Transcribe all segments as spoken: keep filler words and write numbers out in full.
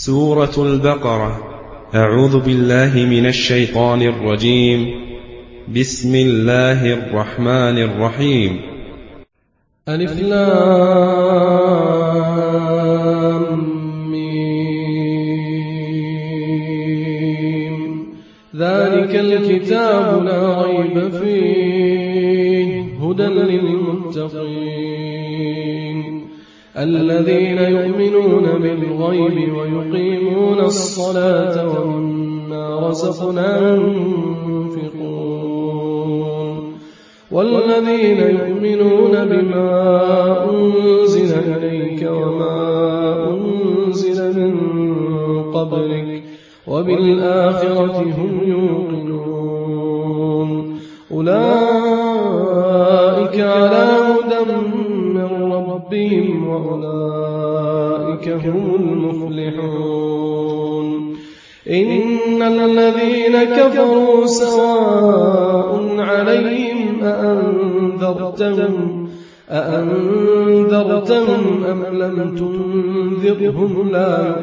سورة البقرة. أعوذ بالله من الشيطان الرجيم. بسم الله الرحمن الرحيم. ألف لام ميم. ذلك الكتاب لا ريب فيه هدى للمتقين الذين يؤمنون بالغيب ويقيمون الصلاة ومما رزقناهم ينفقون والذين يؤمنون بما أنزل إليك وما أنزل من قبلك وبالآخرة هم يوقنون أولئك على هدى من ربهم وأولئك هم المفلحون. إن الذين كفروا سواء عليهم أأنذرتهم أأنذرتهم أم لم تنذرهم لا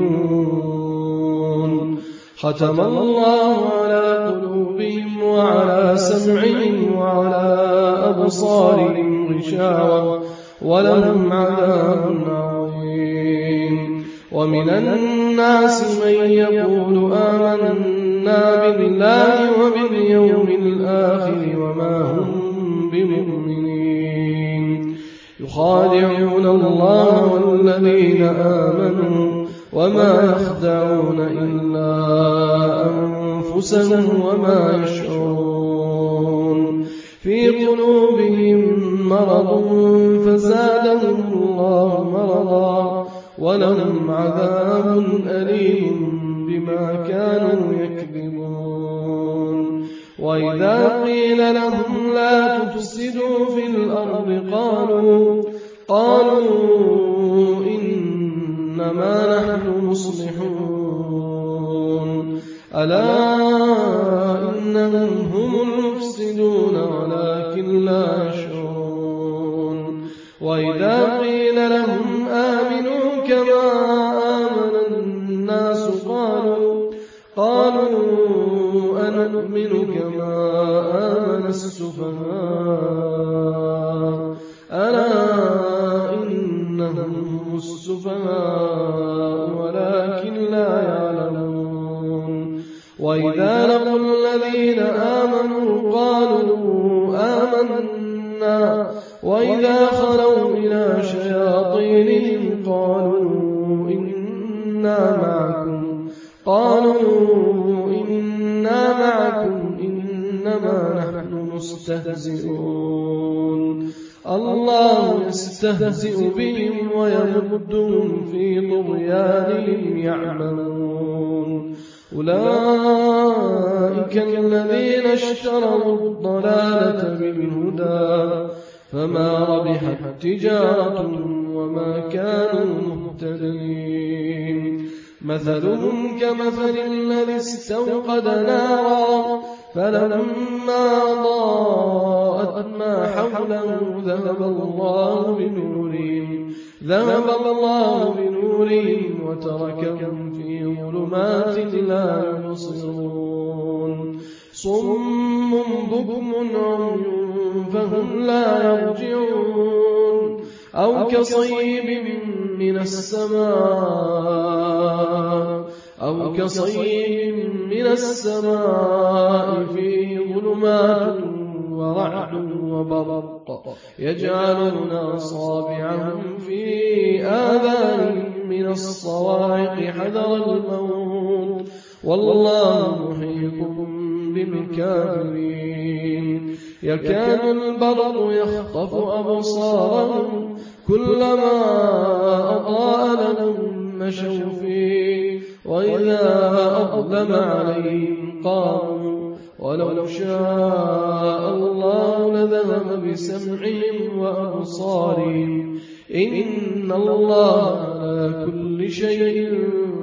يؤمنون. ختم الله على قلوبهم وعلى سمعهم وعلى أبصارهم غشاوة ولهم عذاب عظيم. ومن الناس من يقول آمنا بالله وباليوم الآخر وما هم بمؤمنين يخادعون الله والذين آمنوا وما يخدعون إلا أنفسهم وما يشعرون. في قلوبهم مرض فزادهم الله مرضا ولهم عذاب أليم بما كانوا يكذبون. وإذا قيل لهم لا تفسدوا في الأرض قالوا قالوا إنما نحن مصلحون ألا إنهم هم المفسدون ولكن لا يشعرون. وإذا قيل لهم آمنوا كما آمن الناس قالوا قالوا أنؤمن كما آمن السفهاء ألا إنهم هم السفهاء ولكن لا يعلمون. وإذا لقوا الذين آمنوا قالوا آمنا وإذا خلوا إلى شياطينهم قالوا إنا معكم قالوا إنا معكم إنما نحن مستهزئون. الله يستهزئ بهم ويمدهم في طغيانهم يعملون. أولئك الذين اشتروا الضلالة بالهدى فما ربحت تجارتهم وما كانوا مهتدين. مثلهم كمثل الذي استوقد نارا فلما أضاءت ما حوله ذهب الله بنورهم ذهب الله بنورهم وتركهم في ظلمات لا يبصرون. صم بكم عمي فهم لا يرجعون. أو كصيب من السماء أو كصيب من السماء فيه ظلمات ورعد وبرق يجعلون أصابعهم في آذانهم من الصواعق حذر الموت والله محيط بالكافرين. يكاد البرق يخطف أبصارهم كلما أضاء لهم مشوا فيه وإذا أظلم عليهم قاموا ولو شاء الله لذهب بسمعهم وأبصارهم إن الله على كل شيء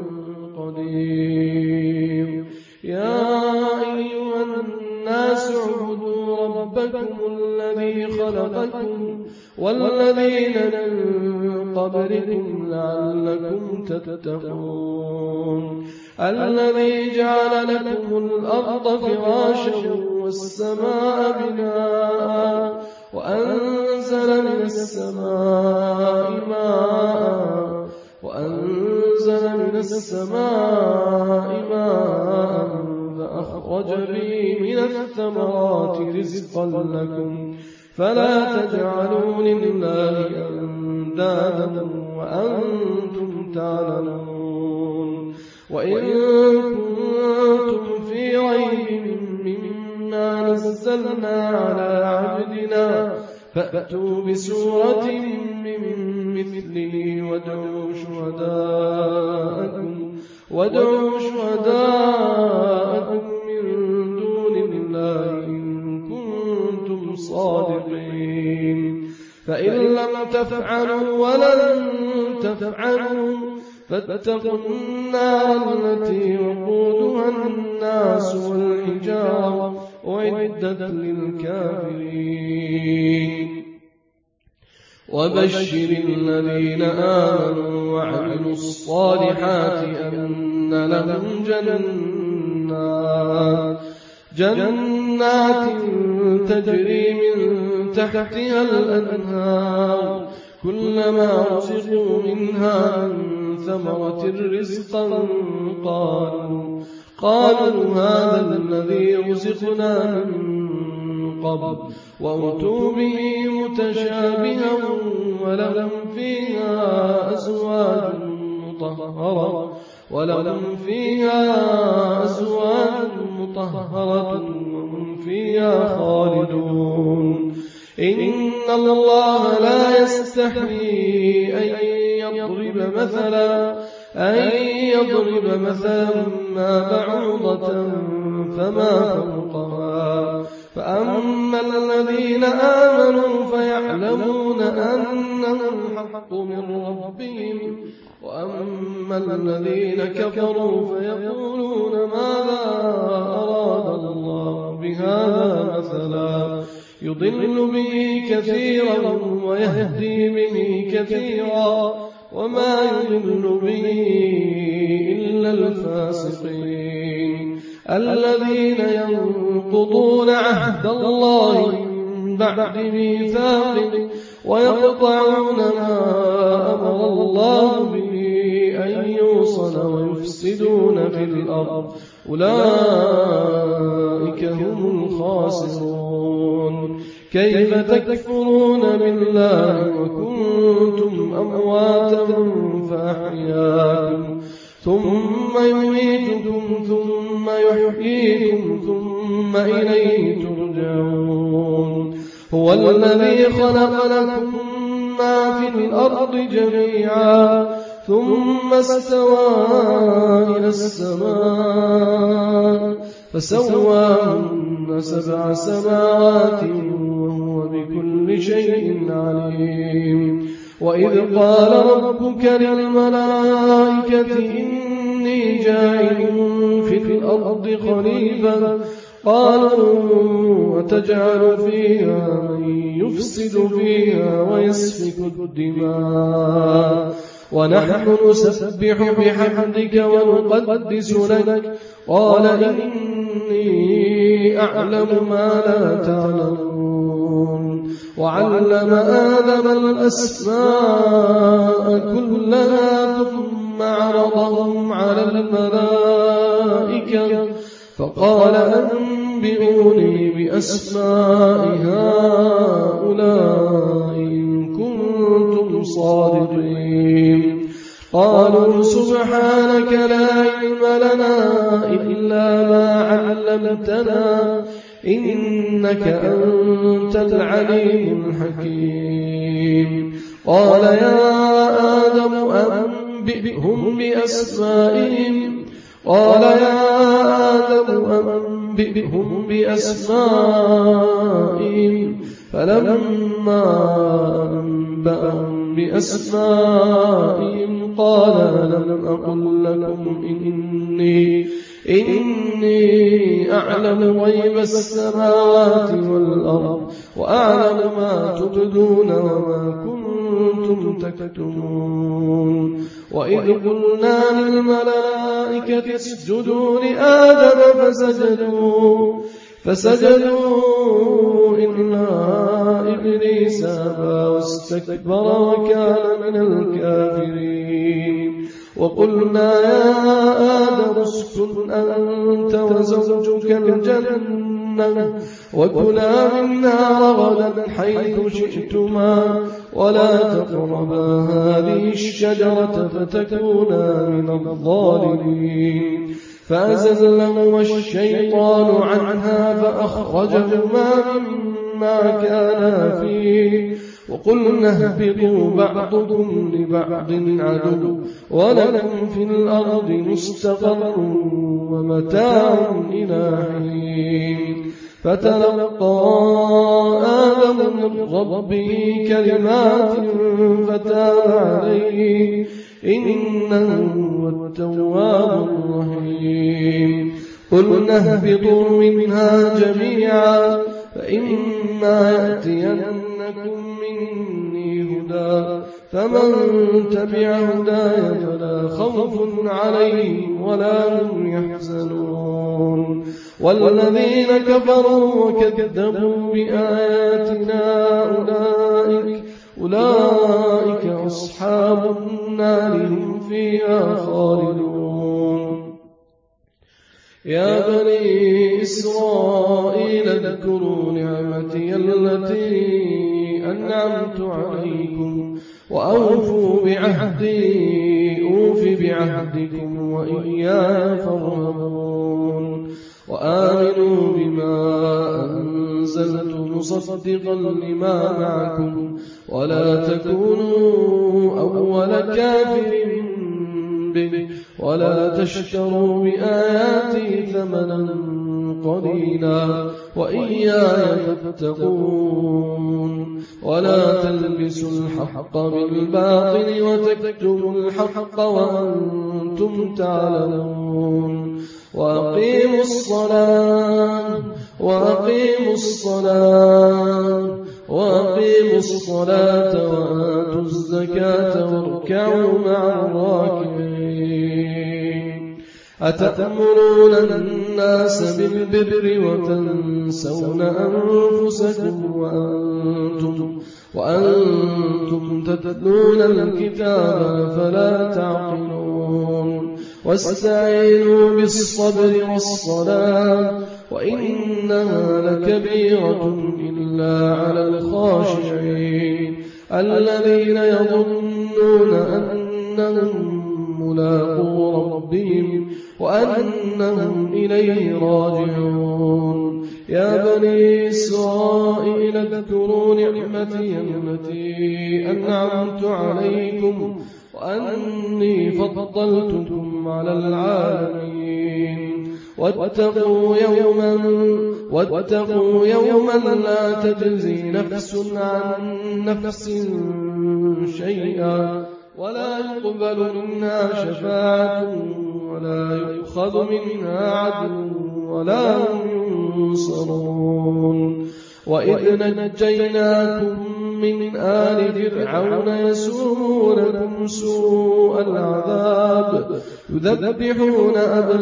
قدير. يا أيها الناس اعبدوا ربكم الذي خلقكم والذين من قبلكم لعلكم تتقون الذي جعل لكم الأرض فراشا والسماء بناء وأنزل من السماء ماء وأنزل من السماء ماء فأخرج به من الثمرات رزقا لكم فلا تجعلوا لله أندادا وأنتم تعلمون وإن كنتم في ريب مما نزلنا على عبدنا فأتوا بسورة من مثله وادعوا شهداءكم وادعوا شهداءكم من دون الله إن كنتم صادقين فإن لم تفعلوا ولن تفعلوا فاتقوا النار التي وقودها الناس والحجارة أعدت للكافرين وبشر الذين آمنوا وعملوا الصالحات أن لهم جنات جنات تجري من تحتها الأنهار كلما رزقوا منها من ثمرة رزقا قالوا قالوا هذا الذي رزقنا من قبل وأتوا به متشابها ولهم فيها أزواج مطهرة ولهم فيها أزواج مطهرة وهم فيها خالدون إن الله لا يستحيي أن يضرب مثلا أن يضرب مثلا ما بعوضة فما فوقها فأما الذين آمنوا فيعلمون أنه الحق من ربهم وأما الذين كفروا فيقولون ماذا أراد الله بهذا مثلا يضل به كثيرا ويهدي به كثيرا وما يضل به إلا الفاسقين الذين ينقضون عهد الله من بعد ميثاقه ويقطعون ما أمر الله به أن يوصل ويفسدون في الأرض أولئك هم الخاسرون كيف تكفرون بالله وكنتم أمواتا فأحياكم ثم يميتكم ثم يحييكم ثم إليه ترجعون هو الذي خلق لكم ما في الأرض جميعا ثم استوى إلى السماء فسواهن سبع سماوات وهو بكل شيء عليم وإذ قال ربك للملائكة إني جاعل في الأرض خليفة قالوا وتجعل فيها من يفسد فيها ويسفك الدماء ونحن نسبح بحمدك ونقدس لك قال إني أعلم ما لا تعلمون وعلم آدم الأسماء كلها ثم عرضهم على الملائكة فقال أنبئوني بأسماء هؤلاء إن كنتم صادقين قالوا سبحانك لا علم لنا إلا ما علمتنا إنك أنت العليم الحكيم قال يا آدم أنبئهم بأسمائهم قال يا آدم أنبئهم بأسمائهم فلما أنبأهم بأسمائهم قال لم أقل لكم إني إني أعلم غيب السماوات والأرض وأعلم ما تبدون وما كنتم تكتمون وإذ قلنا للملائكة اسجدوا لآدم فسجدوا فسجدوا إلا إبليس أبى واستكبر وكان من الكافرين وقلنا يا آدم اسكن أنت وزوجك الجنة وكلا منها رغدا حيث شئتما ولا تقربا هذه الشجرة فتكونا من الظالمين فأزلهما الشيطان عنها فأخرجهما مما كانا فيه وقلنا اهبطوا بعضكم لبعض عدو ولكم في الأرض مستقر ومتاع إلى حين فتلقى آدم من ربه كلمات فتاب عليه إنه هو التواب الرحيم قلنا اهبطوا منها جميعا فإما يأتينكم مني هدى فمن تبع هداي فلا خوف عليهم ولا هم يحزنون والذين كفروا وكذبوا بآياتنا أولئك أولئك أصحاب النار هم فيها خالدون يا بني إسرائيل اذكروا نعمتي التي أنعمت عليكم وأوفوا بعهدي أوف بعهدكم وإياي فارهبون وآمنوا بما أنزلت مصدقا لما معكم ولا تكونوا أول كافر به ولا تشتروا بآياتي ثمنا قليلا وإياي فاتقون ولا تلبسوا الحق بالباطل وتكتموا الحق وأنتم تعلمون وأقيموا الصلاة وأقيموا الصلاة وأقيموا الصلاة وآتوا الزكاة واركعوا مع الراكعين أتأمرون الناس بالبر وتنسون أنفسكم وأنتم وأنتم تتلون الكتاب فلا تعقلون واستعينوا بالصبر والصلاة وإنها لكبيرة إلا على الخاشعين الذين يظنون أنهم ملاقو ربهم وأنهم إليه راجعون يا بني إسرائيل اذكروا نعمتي التي أنعمت عليكم وأني فضلتكم على العالمين واتقوا يوما واتقوا يوما لا تجزي نفس عن نفس شيئا ولا يقبل منها شفاعة ولا يؤخذ منها عدل ولا هم ينصرون وإذ نجيناكم من آل فرعون يسومونكم سوء العذاب يذبحون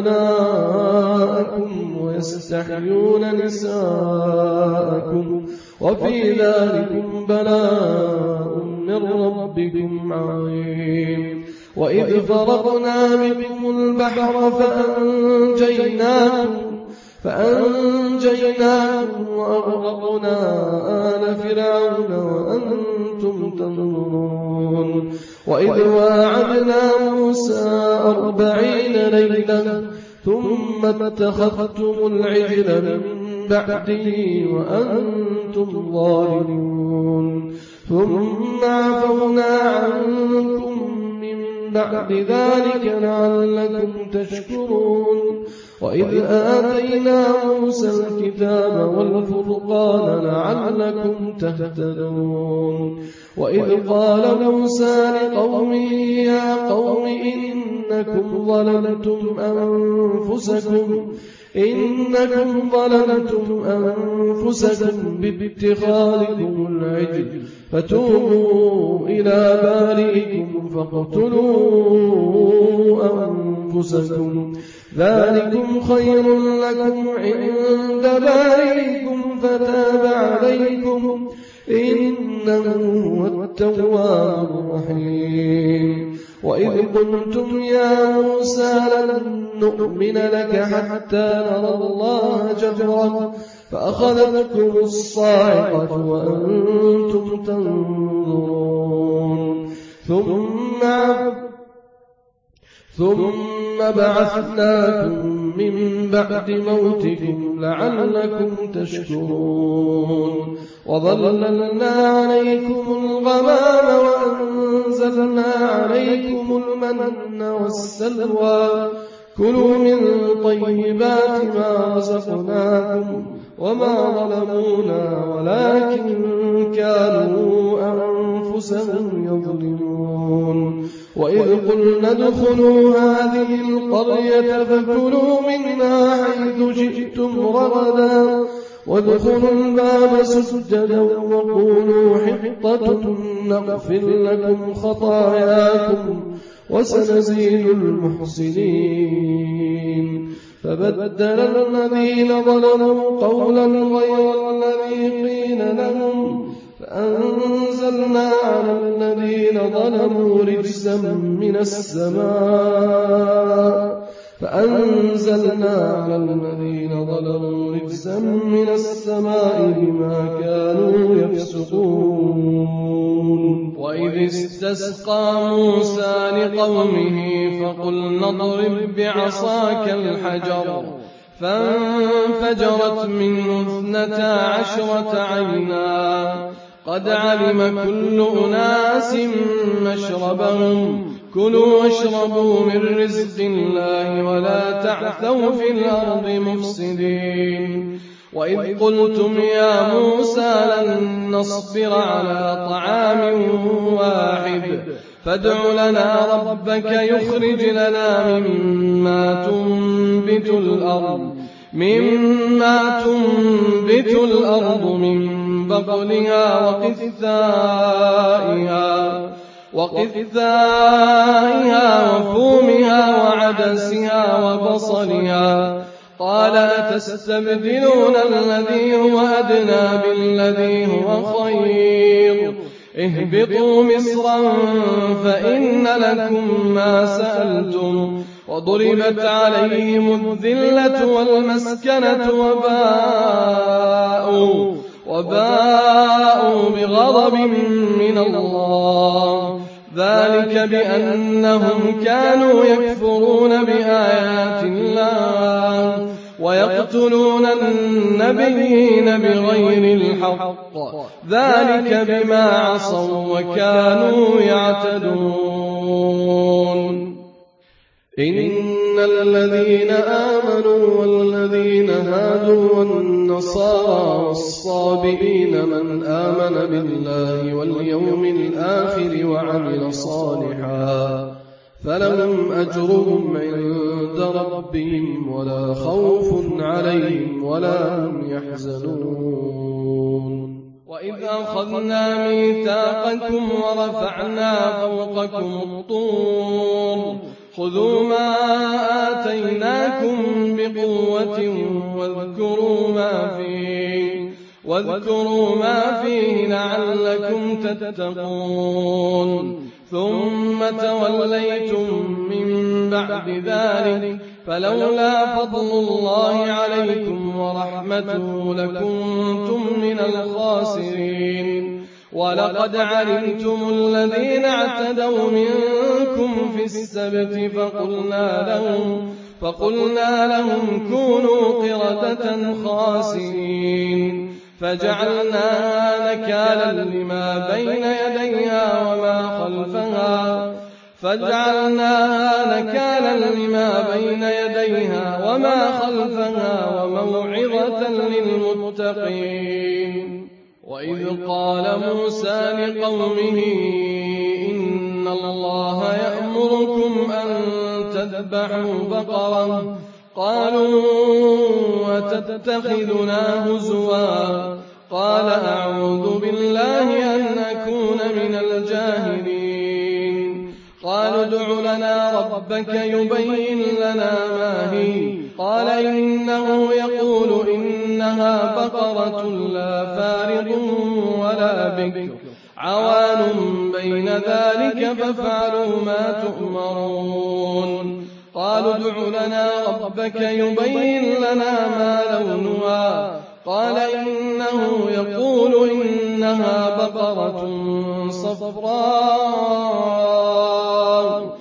أبناءكم ويستحيون نساءكم وفي ذلكم بلاء من ربكم عظيم وإذ فرقنا بكم البحر فأنجيناكم فأنجيناكم وأغرقنا آل فرعون وأنتم تنظرون وإذ واعدنا موسى أربعين ليلة ثم اتخذتم العجل من بعده وأنتم ظالمون ثم عفونا عنكم من بعد ذلك لعلكم تشكرون وإذ آتينا موسى الكتاب والفرقان لعلكم تهتدون وإذ قال موسى لقومه يا قوم إنكم ظلمتم أنفسكم إنكم ظلمتم أنفسكم باتخاذكم العجل فتوبوا إلى بارئكم فاقتلوا أنفسكم ذلكم خير لكم عند بارئكم فتاب عليكم إنه هو التواب الرحيم. وإذ قلتم يا موسى لن نؤمن لك حتى نرى الله جهرا فأخذتكم الصاعقة وأنتم تنظرون ثم ثم بعثناكم من بعد موتكم لعلكم تشكرون وظللنا عليكم الغمام وأنزلنا عليكم المن والسلوى كلوا من طيبات ما رزقناكم وما ظلمونا ولكن كانوا أنفسهم يظلمون. وإذ قلنا ادخلوا هذه القرية فكلوا منها حيث شئتم رغدا وادخلوا الباب سجدا وقولوا حطة نغفر لكم خطاياكم وسنزيد المحسنين. فبدل الذين ظلموا قولا غير الذي قيل لهم فأنزلنا على الذين ظلموا رجزا من السماء فأنزلنا على الذين ظلموا رجزا من السماء بما كانوا يفسقون. وإذ استسقى موسى لقومه فقلنا اضرب بعصاك الحجر فانفجرت منه اثنتا عشرة عينا قد علم كل أناس مشربهم كلوا واشربوا من رزق الله ولا تعثوا في الأرض مفسدين. وإذ قلتم يا موسى لن نصبر على طعام واحد فادع لنا ربك يخرج لنا مما تنبت الأرض مما تنبت الأرض من بقلها وقثائها وقثائها وفومها وعدسها وبصلها قال أتستبدلون الذي هو أدنى بالذي هو خير اهبطوا مصرا فإن لكم ما سألتم وضربت عليهم الذلة والمسكنة وباءوا وباءوا بغضب من الله ذلك بأنهم كانوا يكفرون بآيات الله ويقتلون النبيين بغير الحق ذلك بما عصوا وكانوا يعتدون. إن الذين آمنوا والذين هادوا والنصارى والصابئين من آمن بالله واليوم الآخر وعمل صالحا فلهم أجرهم عند ربهم ولا خوف عليهم ولا هم يحزنون. وإذ أخذنا ميثاقكم ورفعنا فوقكم الطور خذوا ما آتيناكم بقوة واذكروا ما فيه واذكروا ما فيه لعلكم تتقون. ثم توليتم من بعد ذلك فلولا فضل الله عليكم ورحمته لكنتم من الخاسرين. ولقد علمتم الذين اعتدوا منكم في السبت فقلنا لهم فقلنا لهم كونوا قردة خاسئين فجعلناها نكالا لما بين يديها وما خلفها فجعلناها نكالا لما بين يديها وما خلفها وموعظة للمتقين. وإذ قال موسى لقومه إن الله يأمركم أن تذبحوا بقرة قالوا أتتخذنا هزوا قال أعوذ بالله أن أكون من الجاهلين قالوا ادع لنا ربك يبين لنا ما هي قال إنه يقول إنها بقرة لا فارض ولا بكر عوان بين ذلك فافعلوا ما تؤمرون قالوا ادع لنا ربك يبين لنا ما لونها قال إنه يقول إنها بقرة صفراء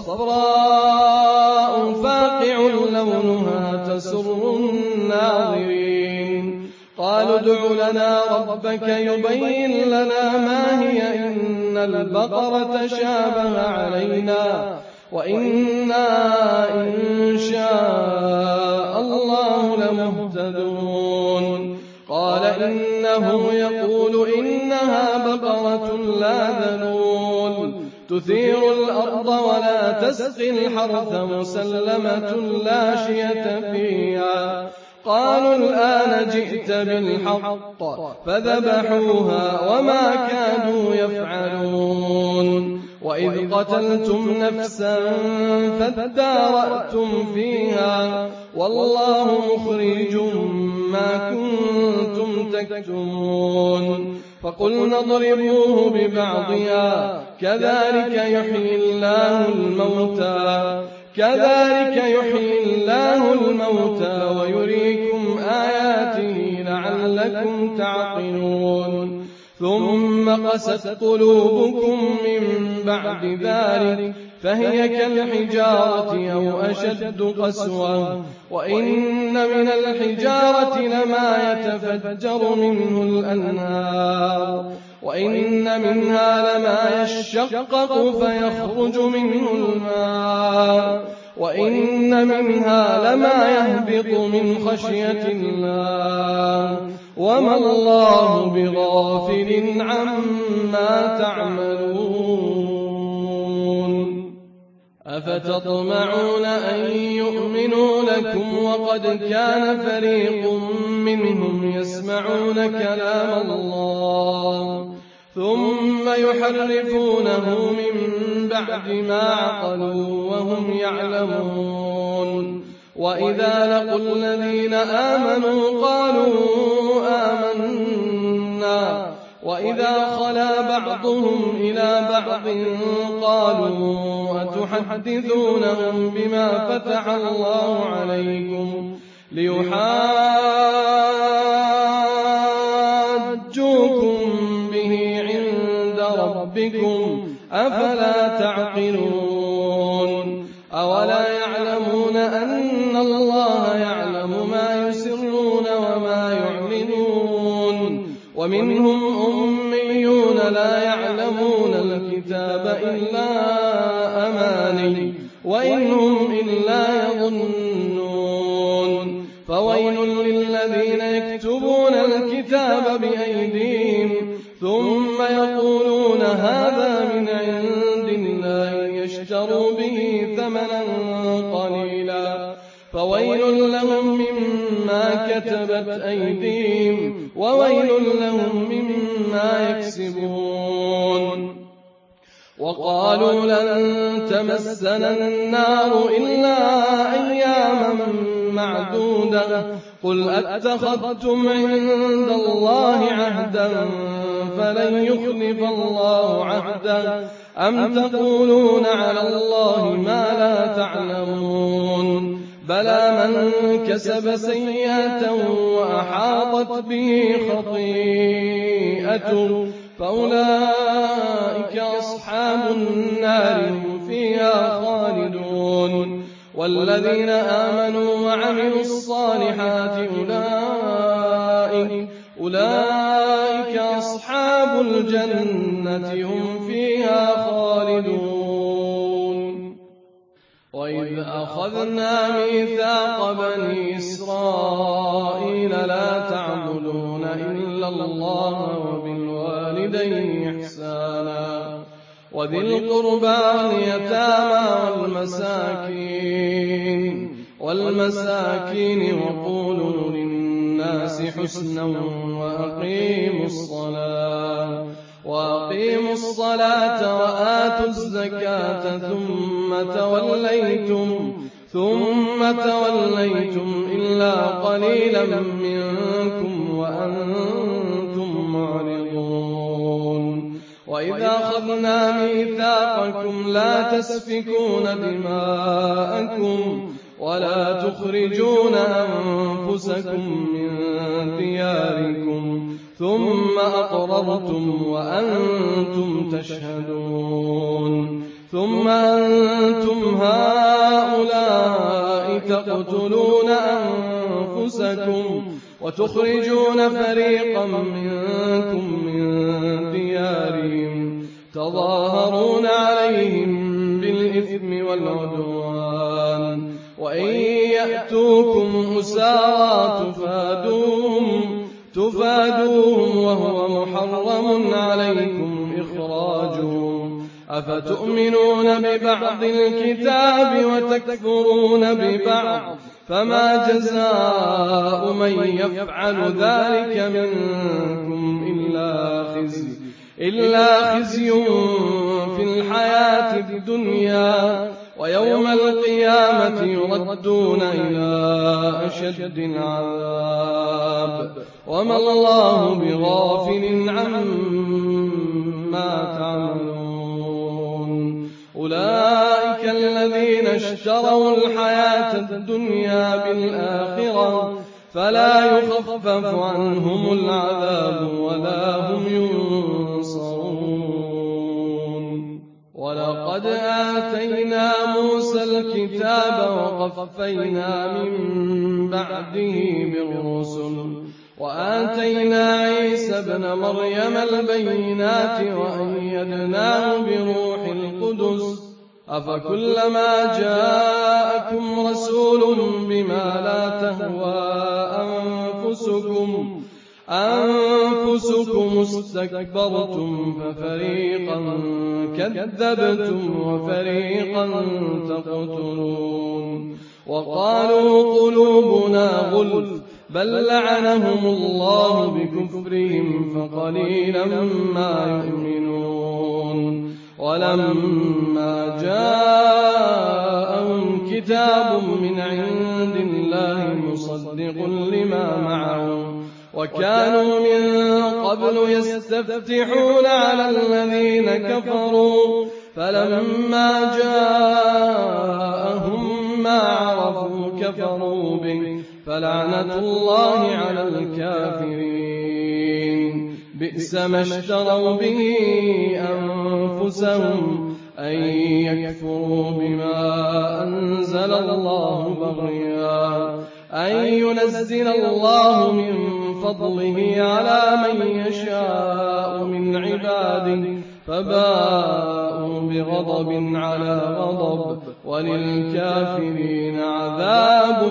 صفراء فاقع لونها تسر الناظرين قالوا ادع لنا ربك يبين لنا ما هي إن البقرة شابه علينا وإنا إن شاء الله لمهتدون قال إنه يقول إنها بقرة لا ذلول تثير الأرض ولا تسقي الحرث مسلمة لا شية فيها قالوا الآن جئت بالحق فذبحوها وما كانوا يفعلون وإذ قتلتم نفسا فادارأتم فيها والله مخرج ما كنتم تكتمون فقلنا اضربوه ببعضها كذلك يحيي الله الموتى كذلك يحيي الله الموتى ويريكم آياته لعلكم تعقلون ثم قست قلوبكم من بعد ذلك فهي كالحجارة أو أشد قسوة وإن من الحجارة لما يتفجر منه الأنهار وإن منها لما يشقق فيخرج منه الماء وإن منها لما يهبط من خشية الله وما الله بغافل عما تعملون أفتطمعون أن يؤمنوا لكم وقد كان فريق منهم يسمعون كلام الله ثم يحرفونه من بعد ما عقلوا وهم يعلمون وإذا لقوا الذين آمنوا قالوا آمنا وإذا خلا بعضهم إلى بعض قالوا أتحدثونهم بما فتح الله عليكم ليحاجوكم به عند ربكم أفلا تعقلون أولا يعلمون أن الله يعلم ما يسرون وما يعلنون ومنهم أميون لا يعلمون الكتاب إلا أماني وإنهم إلا يظنون فويل للذين يكتبون الكتاب بأيديهم ثم يقولون هذا من عند الله يشتروا به ثمنا قليلا فويل لهم مما كتبت أيديهم وويل لهم مما يكسبون وقالوا لن تمسنا النار إلا أياما معدودة قل أتخذتم عند الله عهدا فلن يخلف الله عهدا أم تقولون على الله ما لا تعلمون بلى من كسب سيئة وأحاطت به خطيئته فأولئك أصحاب النار هم فيها خالدون والذين آمنوا وعملوا الصالحات أولئك, أولئك أصحاب الجنة هم فيها خالدون وإذ أخذنا ميثاق بني إسرائيل لا تعبدون إلا الله وبالوالدين إحسانا وذي القربى واليتامى والمساكين والمساكين وقولوا للناس حسنا وأقيموا الصلاة وأقيموا الصلاة وآتوا الزكاة ثم توليتم ثم توليتم إلا قليلا منكم وأنتم معرضون وإذا أخذنا ميثاقكم لا تسفكون دماءكم ولا تخرجون أنفسكم من دياركم ثم أقررتم وأنتم تشهدون ثم أنتم هؤلاء تقتلون أنفسكم وتخرجون فريقا منكم من ديارهم تظاهرون عليهم بالإثم والعدوان وإن يأتوكم أسارى تفادوهم تفادوهم وهو محرم عليكم إخراجهم أفتؤمنون ببعض الكتاب وتكفرون ببعض فما جزاء من يفعل ذلك منكم إلا خزي إلا خزي في الحياة الدنيا ويوم القيامة يردون إلى أشد العذاب وما الله بغافل عما تعملون أولئك الذين اشتروا الحياة الدنيا بالآخرة فلا يخفف عنهم العذاب ولا هم ينصرون ولقد آتينا موسى الكتاب وقفينا من بعده بالرسل وآتينا عيسى ابن مريم البينات وأيدناه بروح القدس أفكلما جاءكم رسول بما لا تهوى أنفسكم أنفسكم استكبرتم ففريقا كذبتم وفريقا تقتلون وقالوا قلوبنا غلف بل لعنهم الله بكفرهم فقليلا ما يؤمنون ولما جاءهم كتاب من عند الله مصدق لما معهم وكانوا من قبل يستفتحون على الذين كفروا فلما جاءهم ما عرفوا كفروا به فلعنة الله على الكافرين بئس ما اشتروا به أنفسهم أن يكفروا بما أنزل الله بغيا أن ينزل الله من فضله على من يشاء من عباده فباءوا بغضب على غضب وللكافرين عذاب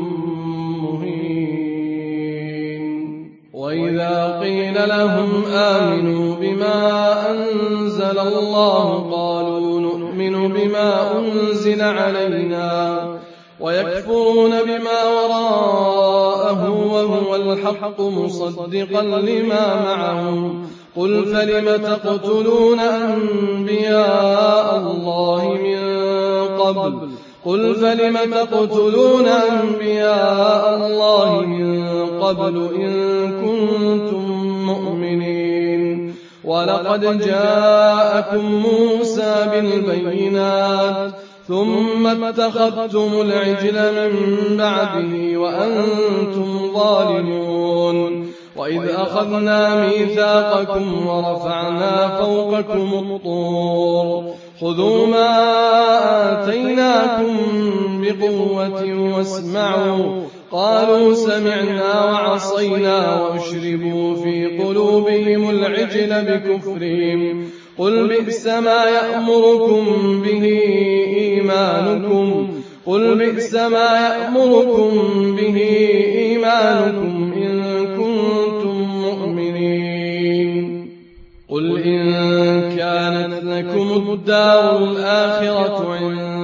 مهين وإذا قيل لهم آمنوا بما أنزل الله قالوا نؤمن بما أنزل علينا ويكفرون بما وراءه وهو الحق مصدقا لما معهم قل فلم تقتلون أنبياء الله من قبل قل فلم تقتلون أنبياء الله من قبل إن كنتم مؤمنين ولقد جاءكم موسى بالبينات ثم اتخذتم العجل من بعده وأنتم ظالمون وإذ أخذنا ميثاقكم ورفعنا فوقكم الطور خذوا ما آتيناكم بقوة واسمعوا قالوا سمعنا وعصينا وأشربوا في قلوبهم العجل بكفرهم قل بئس ما يأمركم به إيمانكم قل بئس ما يأمركم به إيمانكم إن كنتم مؤمنين قل إن كانت لكم الدار الآخرة عند الله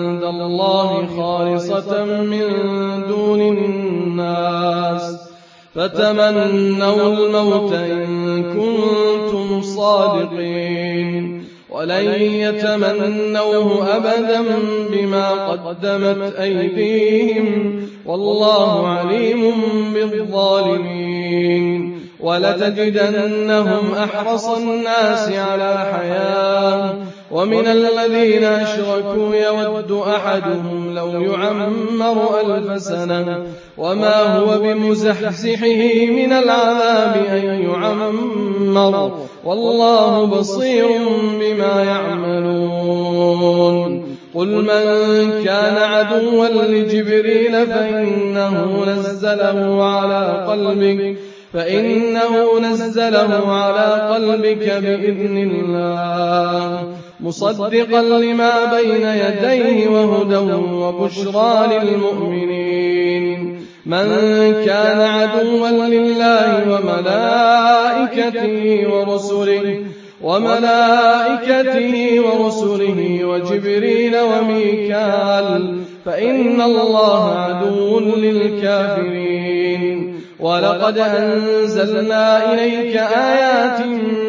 الله خالصة من دون الناس فتمنوا الموت إن كنتم صادقين ولن يتمنوه أبدا بما قدمت أيديهم والله عليم بالظالمين ولتجدنهم أحرص الناس على حياة ومن الذين أشركوا يود أحدهم لو يعمر ألف سنة وما هو بمزحزحه من العذاب أن يعمر والله بصير بما يعملون قل من كان عدوا لجبريل فإنه نزله على قلبك فإنه نزله على قلبك بإذن الله مصدقا لما بين يديه وهدى وبشرى للمؤمنين من كان عدوا لله وملائكته ورسله وملائكته ورسله وجبريل وميكال فإن الله عدو للكافرين ولقد أنزلنا إليك آيات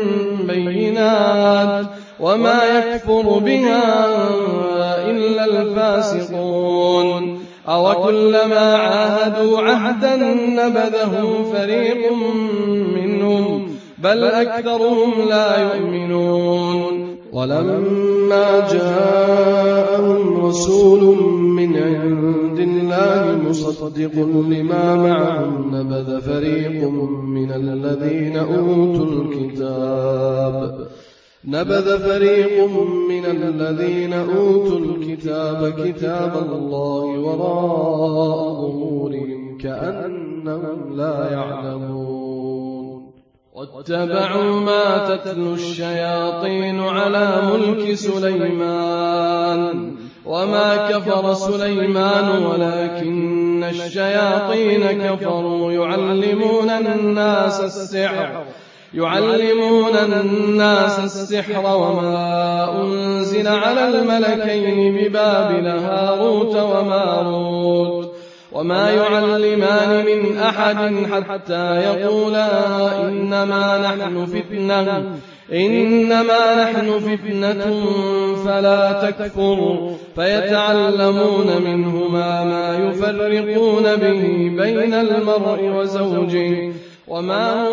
بينات وما يكفر بها إلا الفاسقون أوكلما عاهدوا عهدا نبذه فريق منهم بل أكثرهم لا يؤمنون ولما جاءهم رسول من عند الله مصدق لما معهم نبذ فريق من الذين أوتوا الكتاب نبذ فريق من الذين أوتوا الكتاب كتاب الله وراء ظهورهم كأنهم لا يعلمون واتبعوا ما تتلو الشياطين على ملك سليمان وما كفر سليمان ولكن الشياطين كفروا يعلمون الناس السحر يعلمون الناس السحر وما أنزل على الملكين ببابل هاروت وماروت وما يعلمان من أحد حتى يقولا إنما نحن فتنة إنما نحن فتنة فلا تكفر فيتعلمون منهما ما يفرقون به بين المرء وزوجه وما هم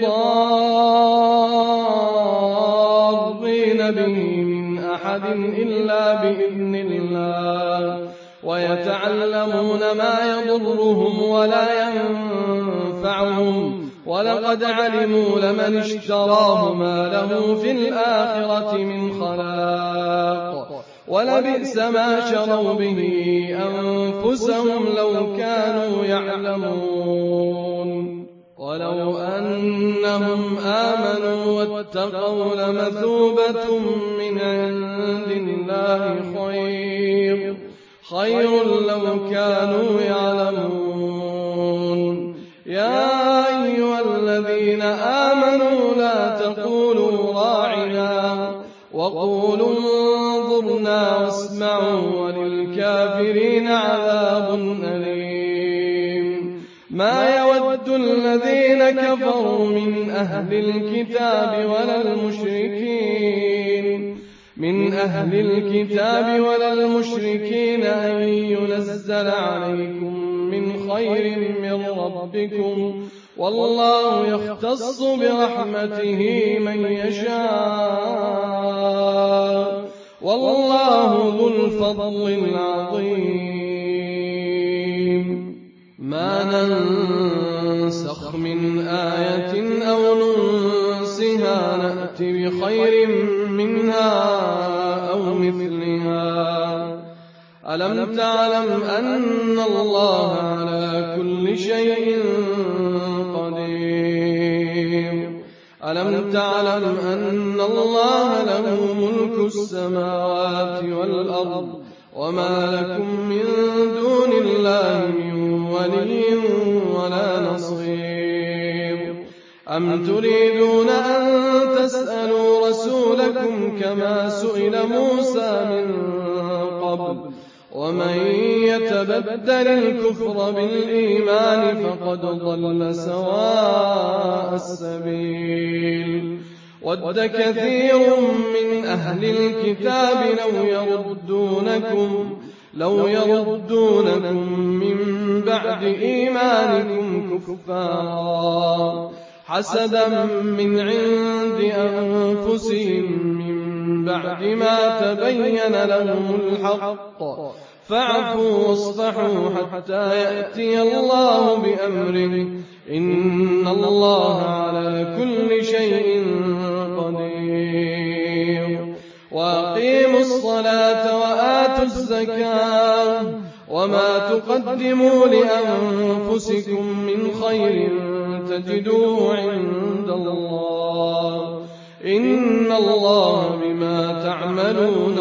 بضارين به من أحد إلا بإذن الله ويتعلمون ما يضرهم ولا ينفعهم ولقد علموا لمن اشتراه ما له في الآخرة من خلاق ولبئس ما شروا به أنفسهم لو كانوا يعلمون ولو أنهم آمنوا واتقوا لمثوبة من عند الله خير خير لو كانوا يعلمون يا أيها الذين آمنوا لا تقولوا راعنا وقولوا انظرنا واسمعوا وللكافرين عذاب أليم ما يود الذين كفروا من أهل الكتاب ولا المشركين من أهل الكتاب ولا المشركين أن ينزل عليكم من خير من ربكم والله يختص برحمته من يشاء والله ذو الفضل العظيم ما ننسخ من آية أو ننسها نأت بخير منها أو مثلها ألم تعلم أن الله على كل شيء قدير ألم تعلم أن الله له ملك السماوات والأرض وما لكم من دون الله من ولي ولا نصير أم تريدون أن تسألوا رسولكم كما سئل موسى من قبل ومن يتبدل الكفر بالإيمان فقد ضل سواء السبيل ود كثير من أهل الكتاب لو يردونكم لو يردونكم من بعد إيمانكم كفارا حسدا من عند أنفسهم من بعد ما تبين لهم الحق فاعفوا واصفحوا حتى يأتي الله بأمره إن الله على كل شيء قدير وأقيموا الصلاة وآتوا الزكاة وما تقدموا لأنفسكم من خير تجدوه عند الله إن الله بما تعملون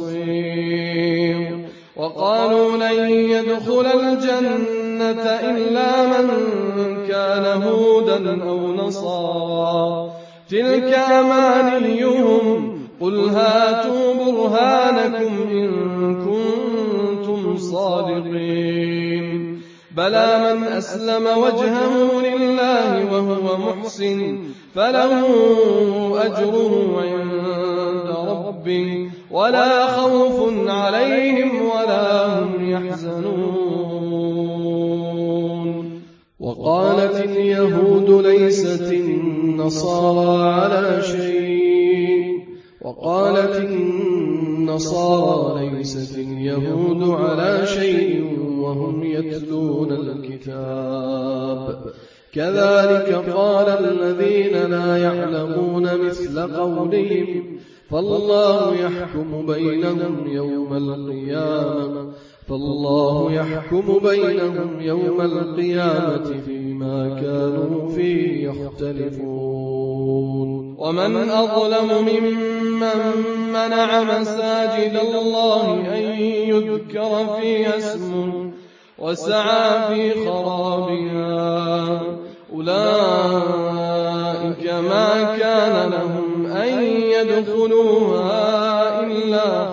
بصير وقالوا لن يدخل الجنة إلا من كان هودا أو نصارى تلك أمانيهم قل هاتوا برهانكم إن كنتم صادقين بلى من أسلم وجهه لله وهو محسن فله أجره عند ربه ولا خوف عليهم ولا هم يحزنون وقالت اليهود ليست النصارى على شيء وقالت النصارى ليست اليهود على شيء وهم يتلون الكتاب كذلك قال الذين لا يعلمون مثل قولهم فالله يحكم بينهم يوم القيامة فالله يحكم بينهم يوم القيامة فيما كانوا فيه يختلفون ومن أظلم ممن منع مساجد الله أن يذكر فيها اسمه وسعى في خرابها أولئك ما كان لهم أن يدخلوها إلا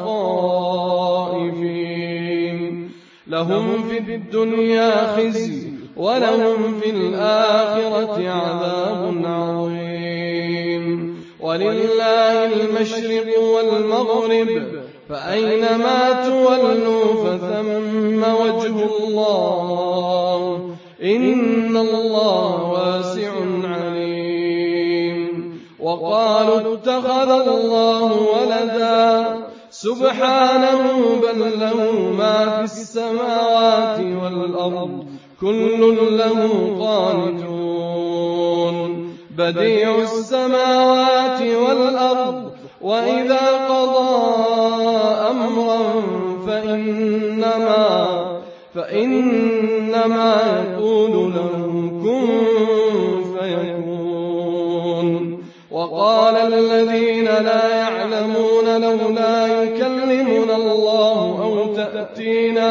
خائفين لهم في الدنيا خزي ولهم في الآخرة عذاب عظيم ولله المشرق والمغرب فأينما تولوا فثم وجه الله إن الله واسع عليم وقالوا اتخذ الله ولدا سبحانه بل له ما في السماوات والأرض كل له قانتون بديع السماوات والأرض وإذا قضى أمرا فإنما فإنما يقول له كن فيكون وقال الذين لا يعلمون لولا يكلمنا الله أو تأتينا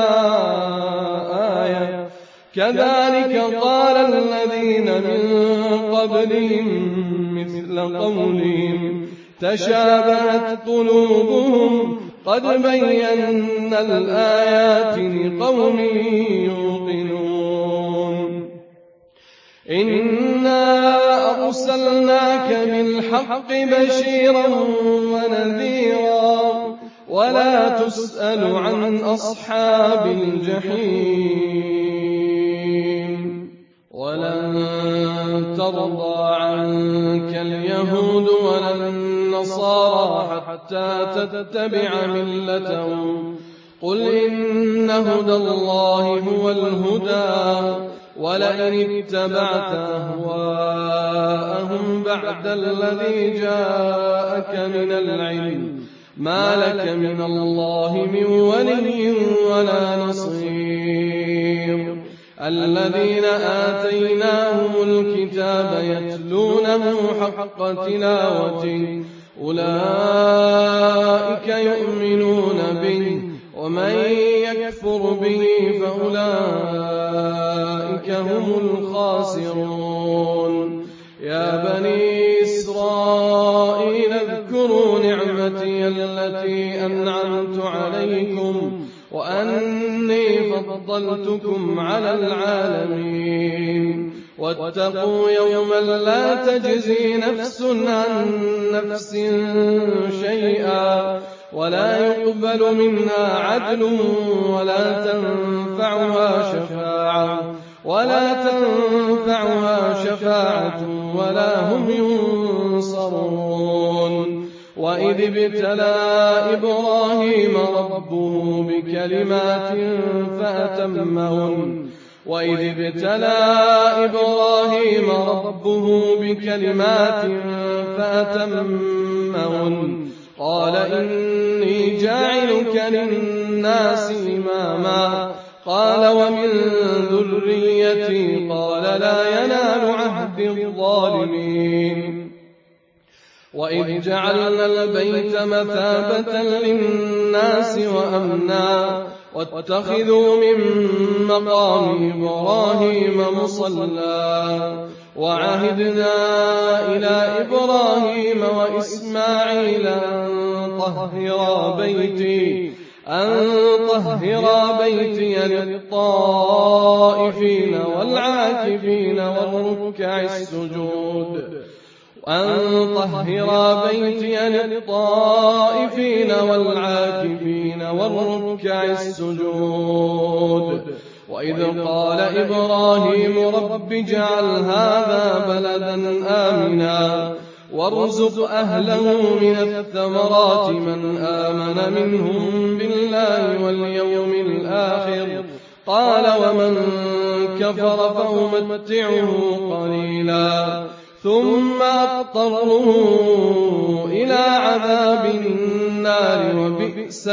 آية كذلك قال الذين من قبلهم مثل قولهم تشابهت قلوبهم قد بينا الآيات لقوم يوقنون إنا أرسلناك بالحق بشيرا ونذيرا ولا تسأل عن أصحاب الجحيم ولن ترضى عنك اليهود ولا النصارى حتى تتبع ملتهم قل إن هدى الله هو الهدى ولئن اتبعت أهواءهم بعد الذي جاءك من العلم ما لك من الله من ولي ولا نصير الذين آتيناهم الكتاب يتلونه حق تلاوته أولئك يؤمنون به ومن يكفر به فأولئك هم الخاسرون يا بني إسرائيل اذكروا نعمتي التي أنعمت عليكم وأن أني فضلتكم على العالمين واتقوا يوما لا تجزي نفس عن نفس شيئا ولا يقبل منها عدل ولا تنفعها شفاعة ولا تنفعها شفاعة ولا هم ينصرون وإذ ابتلى إبراهيم ربه بكلمات فأتمهن وإذ ابتلى إبراهيم ربه بكلمات فأتمهن قال إني جاعلك للناس إماما قال ومن ذريتي قال لا ينال عهد الظالمين وإذ جعلنا البيت مثابة للناس وأمنا واتخذوا من مقام إبراهيم مصلى وعهدنا إلى إبراهيم وإسماعيل أن طهرا بيتي أن طهرا بيتي للطائفين والعاكفين والركع السجود أن طهرا بيتي للطائفين والعاكفين والركع السجود وإذ قال إبراهيم رب اجعل هذا بلدا آمنا وارزق أهله من الثمرات من آمن منهم بالله واليوم الآخر قال ومن كفر فأمتعه قليلا ثم أضطره إلى عذاب النار وبئس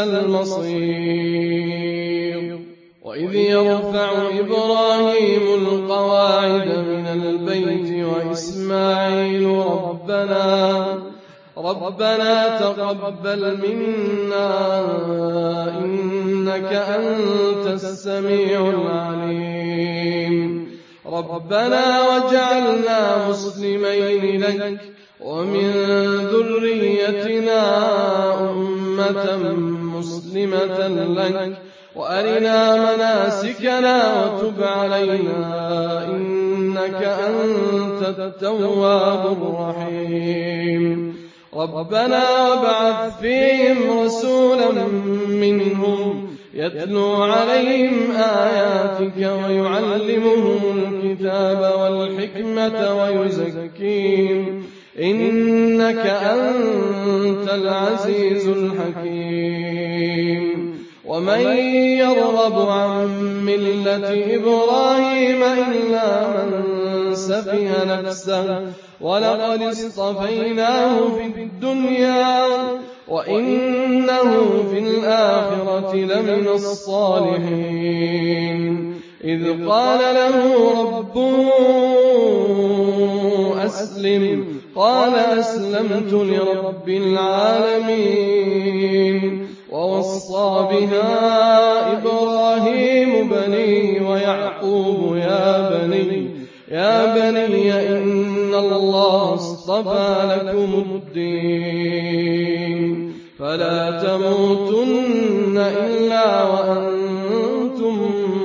المصير وإذ يرفع إبراهيم القواعد من البيت وإسماعيل ربنا ربنا تقبل منا إنك أنت السميع العليم ربنا واجعلنا مسلمين لك ومن ذريتنا أمة مسلمة لك وأرنا مناسكنا وتب علينا إنك أنت التواب الرحيم ربنا وابعث فيهم رسولا منهم يتلو عليهم آياتك ويعلمهم الكتاب والحكمة ويزكيهم إنك أنت العزيز الحكيم ومن يرغب عن ملة إبراهيم إلا من سفه نفسه ولقد اصطفيناه في الدنيا وإنه في الآخرة لمن الصالحين إذ قال له ربه أسلم قال أسلمت لرب العالمين ووصى بها إبراهيم بنيه ويعقوب يا بني يا بني إن الله اصطفى لكم الدين فلا تموتن إلا وأنتم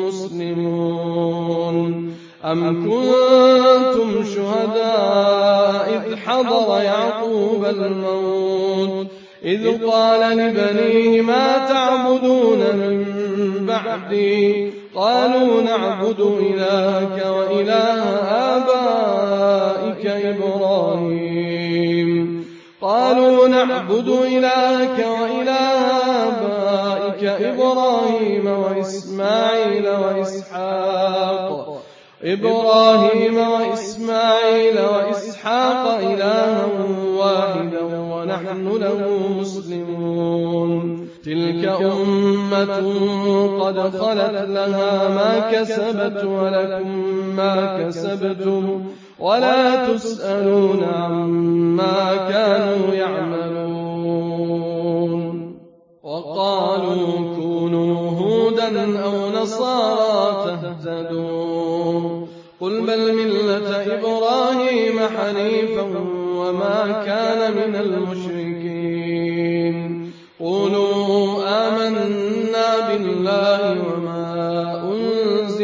مسلمون أم كنتم شهداء إذ حضر يعقوب الموت إذ قال لبنيه ما تعبدون من بعدي قالوا نعبد إلهك وإله آبائك إبراهيم قالوا نعبد إلهك وإله آبائك إبراهيم وإسماعيل وإسحاق إبراهيم وإسماعيل وإسحاق إلها واحدا ونحن له مسلمون تلك أمة قد خلت لها ما كسبت ولكم ما كسبتم ولا تسألون عما كانوا يعملون وقالوا كونوا هودا أو نصارى تهتدوا قل بل ملة إبراهيم حنيفا وما كان من المشركين قولوا آمنا بالله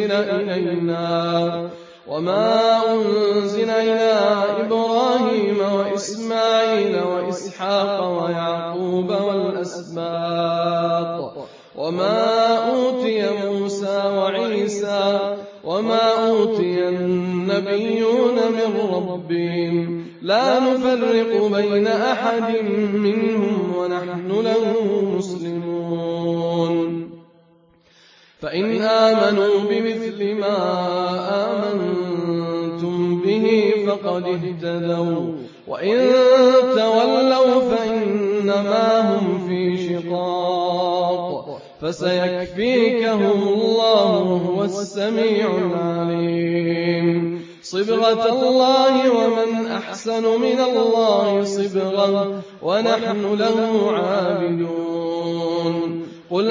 أنزل إلينا وما أنزل إلى إبراهيم وإسماعيل وإسحاق ويعقوب والأسباط وما أوتي موسى وعيسى وما أوتي النبيون من ربهم لا نفرق بين أحد منهم ونحن له مسلمون فإن آمنوا بمثل ما آمنتم به فقد اهتدوا وإن تولوا فإنما هم في شقاق فسيكفيكهم الله وهو السميع العليم صبغة الله ومن أحسن من الله صبغة ونحن له عابدون قل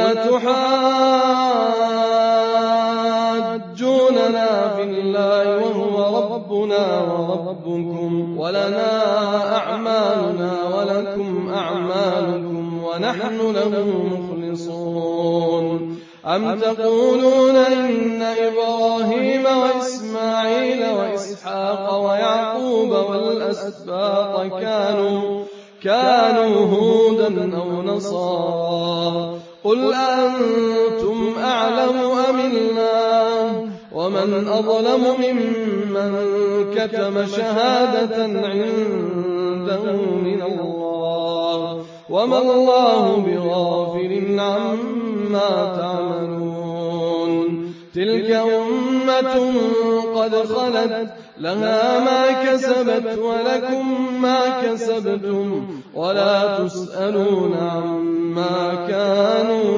أتحاجوننا في الله وهو ربنا وربكم ولنا أعمالنا ولكم أعمالكم ونحن له مخلصون أم تقولون إن إبراهيم وإسماعيل وإسحاق ويعقوب والأسباط كانوا كانوا هودا أو نصارى قل أنتم أعلم أم الله ومن أظلم ممن كتم شهادة عنده من الله وما الله بغافل عما تعملون تلك أمة قد خلت لها ما كسبت ولكم ما كسبتم ولا تسألون عما كانوا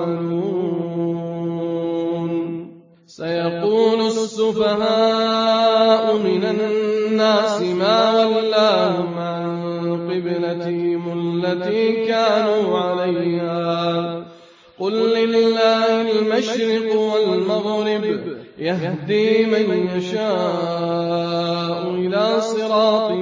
يعملون سيقول السفهاء من الناس ما ولاهم عن قبلتهم التي كانوا عليها قل لله المشرق والمغرب يهدي من يشاء إلى صراط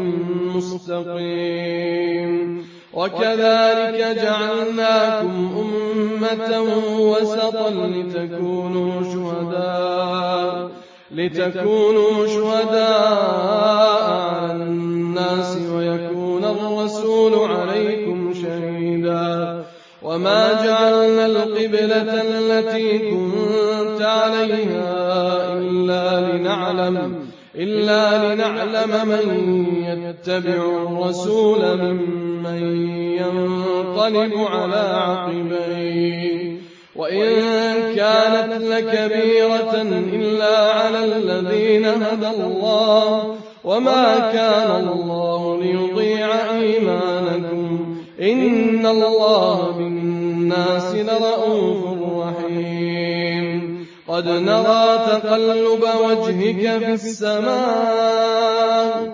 مستقيم وكذلك جعلناكم أمة وسطا لتكونوا شهداء لتكونوا شهداء على الناس ويكون الرسول عليكم شهيدا وما جعلنا القبلة التي كنت عليها إلا لنعلم إلا لنعلم من يتبع الرسول ممن ينقلب على عقبيه وإن كانت لكبيرة إلا على الذين هدى الله وما كان الله ليضيع إيمانكم إن الله بالناس لرءوف رحيم قد نرى تقلب وجهك في السماء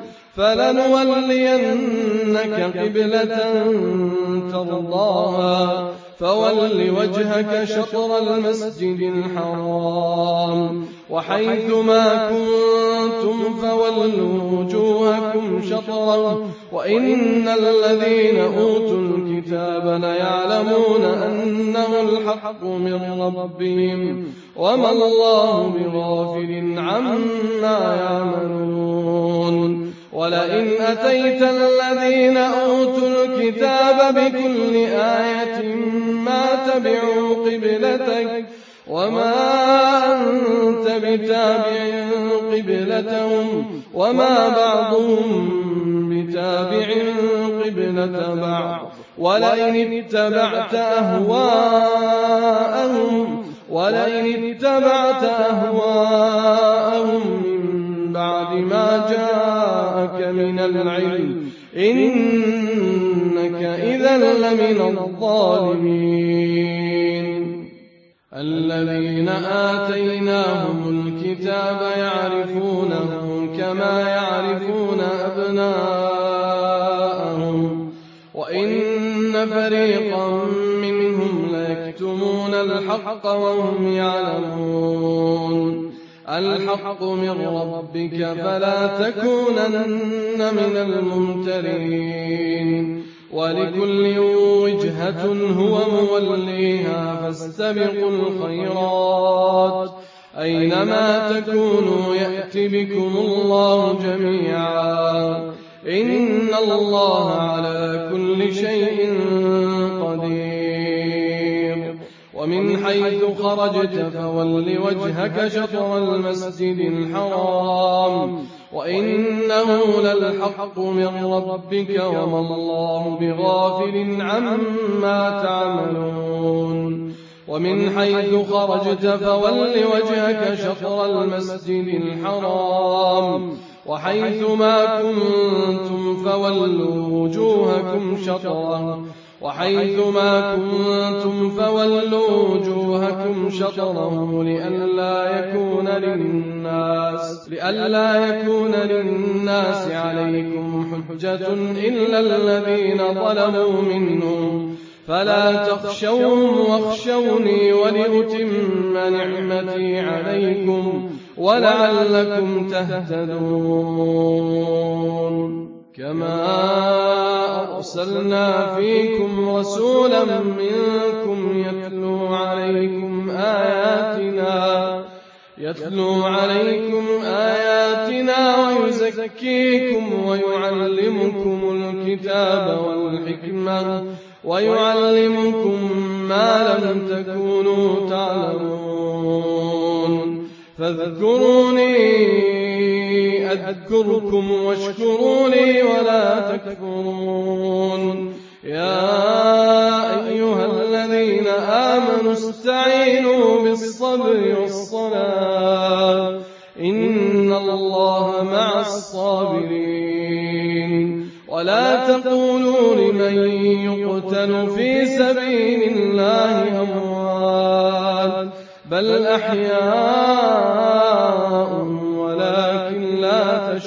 فلنولينك قبلة ترضاها فول وجهك شطر المسجد الحرام وحيث ما كنتم فولوا وجوهكم شطره وإن الذين أوتوا الكتاب ليعلمون أنه الحق من ربهم وما الله بغافل عما يعملون ولئن أتيت الذين أوتوا الكتاب بكل آية ما تبعوا قبلتك وما أنت بتابع قبلتهم وما بعضهم بتابع قبلة بعض ولئن اتبعت أهواءهم ولئن اتبعت أهواءهم من بعد ما جاءك من العلم إنك إذا لمن الظالمين الذين آتيناهم الكتاب يعرفونه كما يعرفون أبناءهم وإن فريقا منهم ليكتمون الحق وهم يعلمون الحق من ربك فلا تكونن من الممترين ولكل وجهة هو موليها فاستبقوا الخيرات أينما تكونوا يأت بكم الله جميعا إن الله على كل شيء قدير ومن حيث خرجت فول وجهك شطر المسجد الحرام وإنه للحق من ربك وما الله بغافل عما تعملون ومن حيث خرجت فول وجهك شطر المسجد الحرام وحيث ما كنتم فولوا وجوهكم شطره وحيث ما كنتم فولوا وجوهكم شطره لئلا يكون للناس لئلا يكون للناس عليكم حجة إلا الذين ظلموا منهم فلا تخشوهم واخشوني ولأتم نعمتي عليكم ولعلكم تهتدون كما أرسلنا فيكم رسولا منكم يتلو عليكم آياتنا يتلو عليكم آياتنا ويزكيكم ويعلمكم الكتاب والحكمة ويعلمكم ما لم تكونوا تعلمون فاذكروني أذكركم واشكروا لي ولا تكفرون يا أيها الذين آمنوا استعينوا بالصبر والصلاة إن الله مع الصابرين ولا تقولوا لمن يقتل في سبيل الله أموات بل أحياء ولكن لا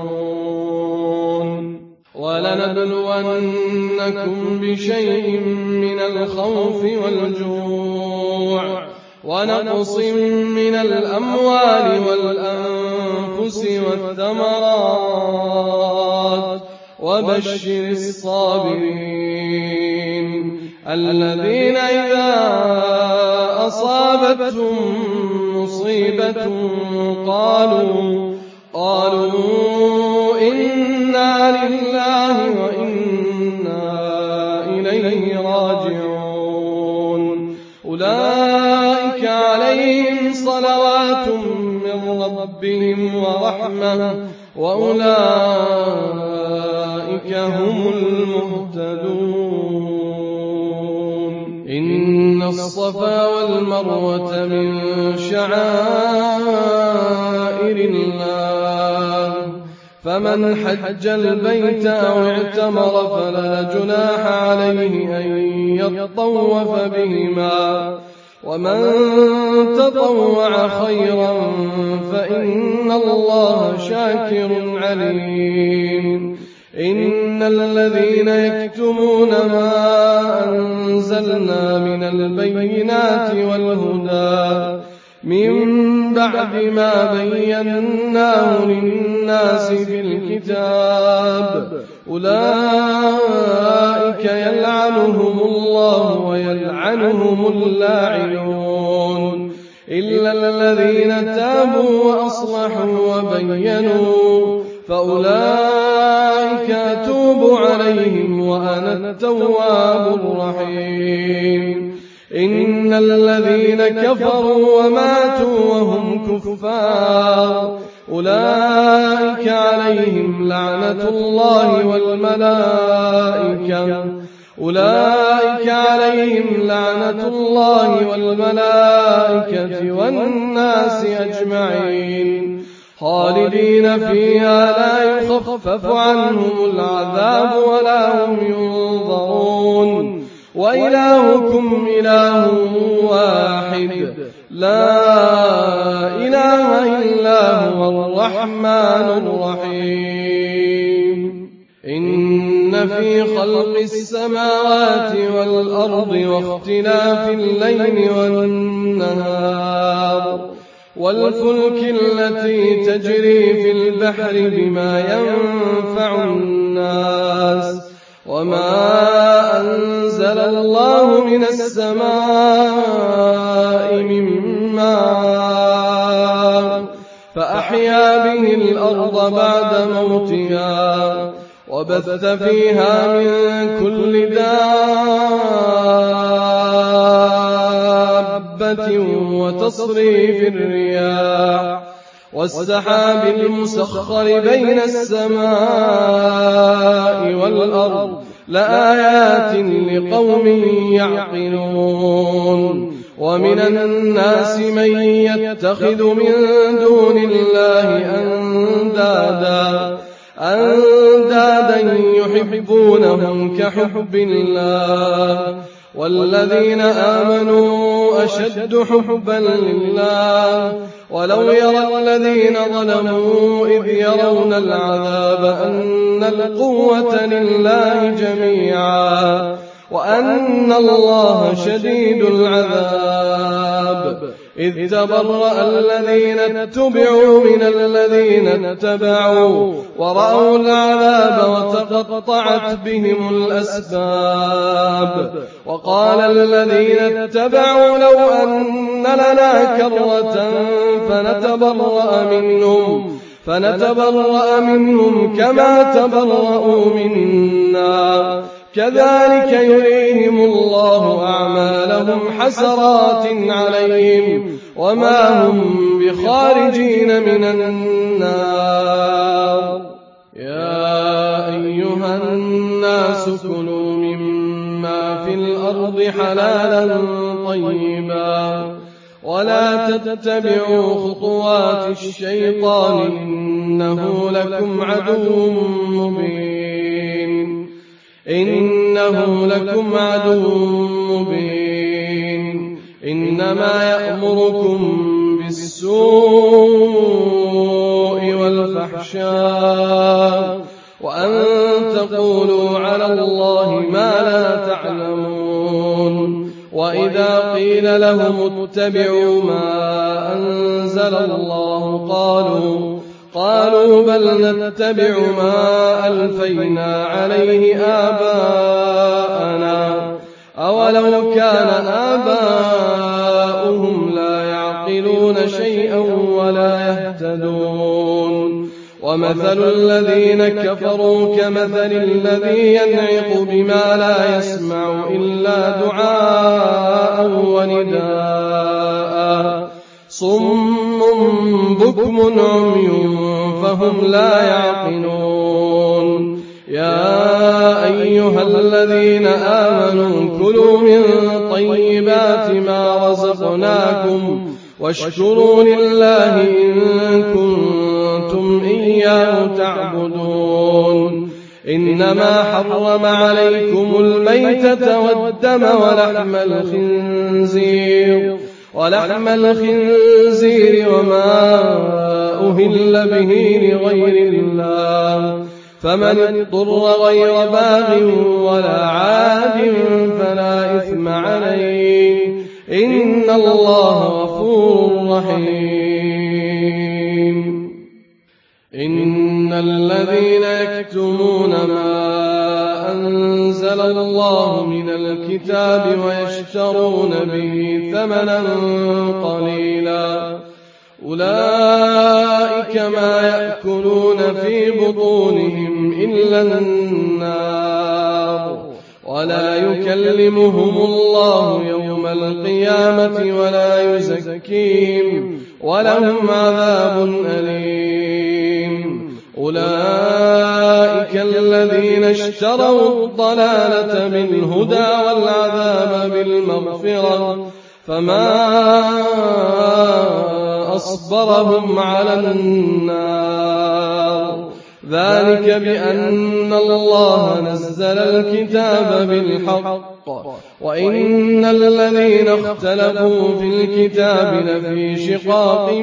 تشعرون ولنبلونكم بشيء من الخوف والجوع ونقص من الأموال والأنفس والثمرات وبشر الصابرين الذين إذا أصابتهم مصيبة قالوا قالوا إنا لله وإنا إليه راجعون أولئك عليهم صلوات من ربهم ورحمة وأولئك هم المهتدون إن الصفا والمروة من شعائر الله فمن حج البيت أو اعتمر فلا جناح عليه أن يطوف بهما ومن تطوع خيرا فإن الله شاكر عليم إن الذين يكتمون ما أنزلنا من البينات والهدى من بعد ما بيناه للناس في الكتاب أولئك يلعنهم الله ويلعنهم اللاعنون إلا الذين تابوا وأصلحوا وبينوا فأولئك أتوب عليهم وأنا التواب الرحيم إن الذين كفروا وماتوا وهم كفار أولئك عليهم لعنة الله والملائكة أولئك عليهم لعنة الله والملائكة والناس أجمعين خالدين فيها لا يخفف عنهم العذاب ولا هم ينظرون وإلهكم إله واحد لا إله إلا هو الرحمن الرحيم إن في خلق السماوات والأرض واختلاف الليل والنهار والفلك التي تجري في البحر بما ينفع الناس وما أنزل الله من السماء من ماء فأحيا به الأرض بعد موتها وبث فيها من كل دابة وتصريف الرياح والسحاب المسخر بين السماء والأرض لآيات لقوم يعقلون. ومن الناس من يتخذ من دون الله أندادا أندادا يحبونهم كحب الله والذين آمنوا أشد حبا لله ولو يرى الذين ظلموا إذ يرون العذاب أن القوة لله جميعا وأن الله شديد العذاب. إذ تبرأ الذين اتبعوا من الذين اتبعوا ورأوا العذاب وتقطعت بهم الأسباب. وقال الذين اتبعوا لو أن لنا كرة فنتبرأ منهم فنتبرأ منهم كما تبرأوا منا كذلك يريهم الله أعمالهم حسرات عليهم وما هم بخارجين من النار. يا أيها الناس كلوا مما في الأرض حلالا طيبا ولا تتبعوا خطوات الشيطان إنه لكم عدو مبين إنه لكم عدو مبين إنما يأمركم بالسوء والفحشاء وأن تقولوا على الله ما لا تعلمون. وإذا قيل لهم اتبعوا ما أنزل الله قالوا قالوا بل نتبع ما ألفينا عليه آباءنا أولو كان آباؤهم لا يعقلون شيئا ولا يهتدون. ومثل الذين كفروا كمثل الذي ينعق بما لا يسمع إلا دعاء ونداء صم بكم عمي فهم لا يعقلون. يا أيها الذين آمنوا كلوا من طيبات ما رزقناكم واشكروا لله إن كنتم إياه تعبدون. إنما حرم عليكم الميتة والدم ولحم الخنزير ولحم الخنزير وما أهل به لغير الله فمن اضطر غير باغ ولا عاد فلا إثم عليه إن الله غفور رحيم. إن الذين يكتمون ما أنزل الله من الكتاب ويشترون به ثمنا قليلا أولئك ما يأكلون في بطونهم إلا النار ولا يكلمهم الله يوم القيامة ولا يزكيهم ولهم عذاب أليم. أولئك الذين اشتروا الضلالة بالهدى والعذاب بالمغفرة فما أصبرهم على النار ذلك بأن الله نزل الكتاب بالحق وإن الذين اختلفوا في الكتاب لفي شقاق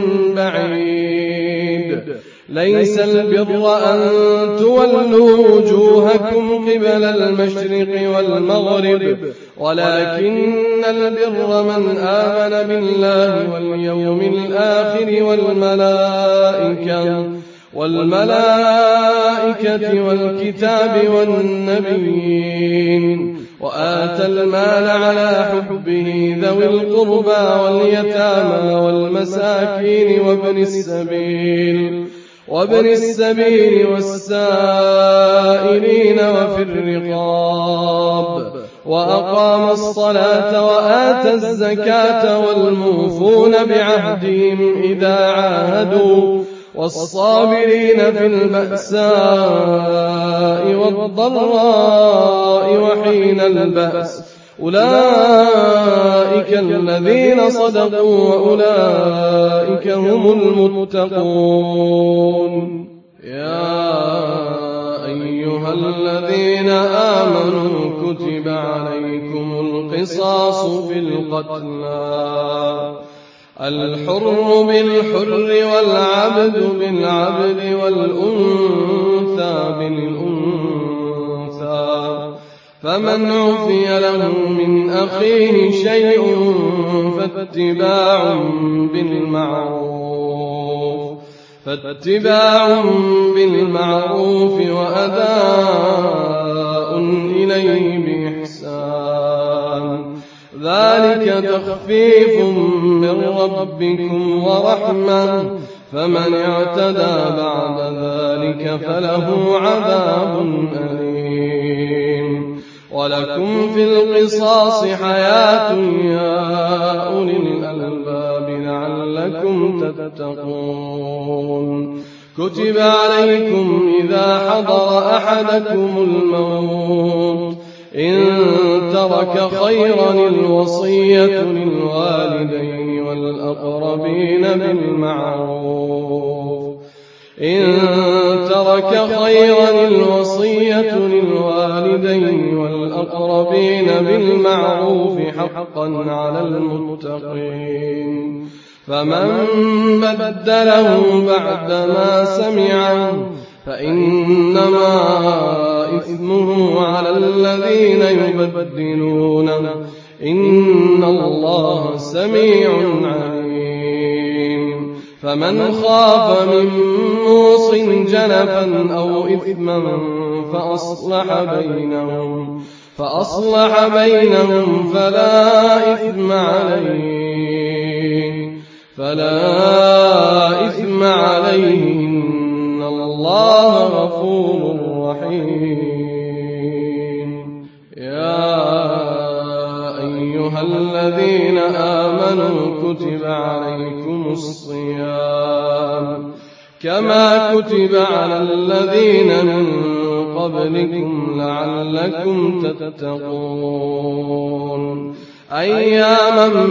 بعيد. ليس البر أن تولوا وجوهكم قبل المشرق والمغرب ولكن البر من آمن بالله واليوم الآخر والملائكة والملائكة والكتاب والنبيين وآتى المال على حبه ذوي القربى واليتامى والمساكين وابن السبيل وابن السبيل والسائلين وفي الرقاب وأقام الصلاة وآتى الزكاة والموفون بعهدهم إذا عاهدوا والصابرين في البأساء والضراء وحين البأس أولئك الذين صدقوا وأولئك هم المتقون. يا أيها الذين آمنوا كتب عليكم القصاص في القتلى الحر بالحر والعبد بالعبد والأنثى بالأنثى فمن عفي له من أخيه شيء فاتباع بالمعروف فاتباع بالمعروف وأداء إليه بإحسان ذلك تخفيف من ربكم ورحمة فمن اعتدى بعد ذلك فله عذاب أليم. ولكم في القصاص حياة يا أولي الألباب لعلكم تتقون. كتب عليكم إذا حضر أحدكم الموت إن ترك خيرا الوصية للوالدين والأقربين بالمعروف إن ترك خيرا الوصية للوالدين والأقربين بالمعروف حقا على المتقين. فمن بدله بعدما سمعه فإنما إثمه على الذين يبدلونه إن الله سميع عليم. فمن خاف من موص جنفا أو إثما فأصلح بينهم فأصلح بينهم فلا إثم عليه فلا إثم عليه إن الله غفور رحيم. يا أيها الذين آمنوا كتب عليكم الصيام كما كتب على الذين من قبلكم لعلكم تتقون. أياما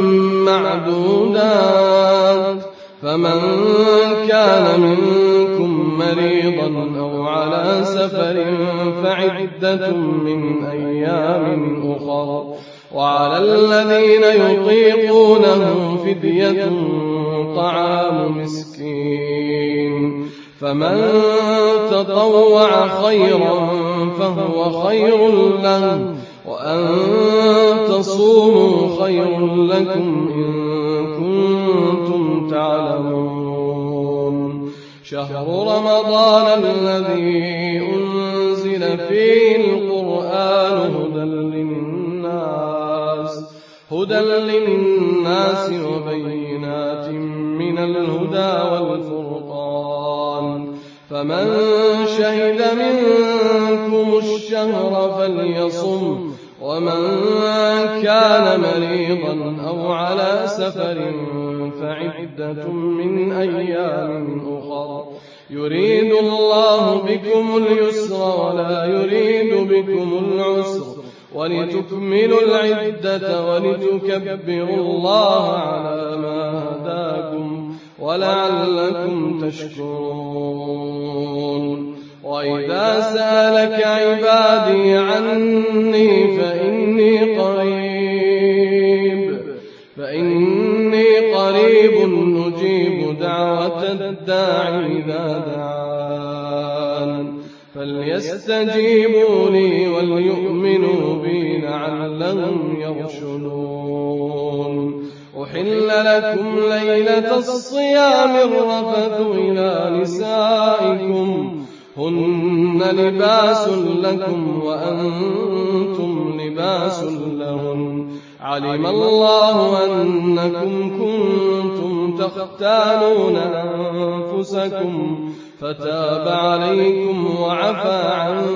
معدودات فمن كان منكم مريضا أو على سفر فعدة من أيام أخر وعلى الذين يطيقونه فدية طعام مسكين فمن تطوع خيرا فهو خير له وأن تصوموا خير لكم إن كنتم تعلمون. شهر رمضان الذي أنزل فيه القرآن هدى للناس هدى للناس وبينات من الهدى والفرقان فمن شهد منكم الشهر فليصم ومن كان مريضا أو على سفر فعدة من أيام أخر يريد الله بكم اليسر ولا يريد بكم العسر ولتكملوا العدة ولتكبروا الله على ما هداكم ولعلكم تشكرون. وإذا سألك عبادي عني فإني قريب فإني قريب أجيب دعوة الداعي إذا دعان فليستجيبوا لي وليؤمنوا بي لعلهم يرشدون. أحل لكم ليلة الصيام الرفث إلى نسائكم هن لباس لكم وأنتم لباس لهن علم الله أنكم كنتم تختانون أنفسكم فتاب عليكم وعفى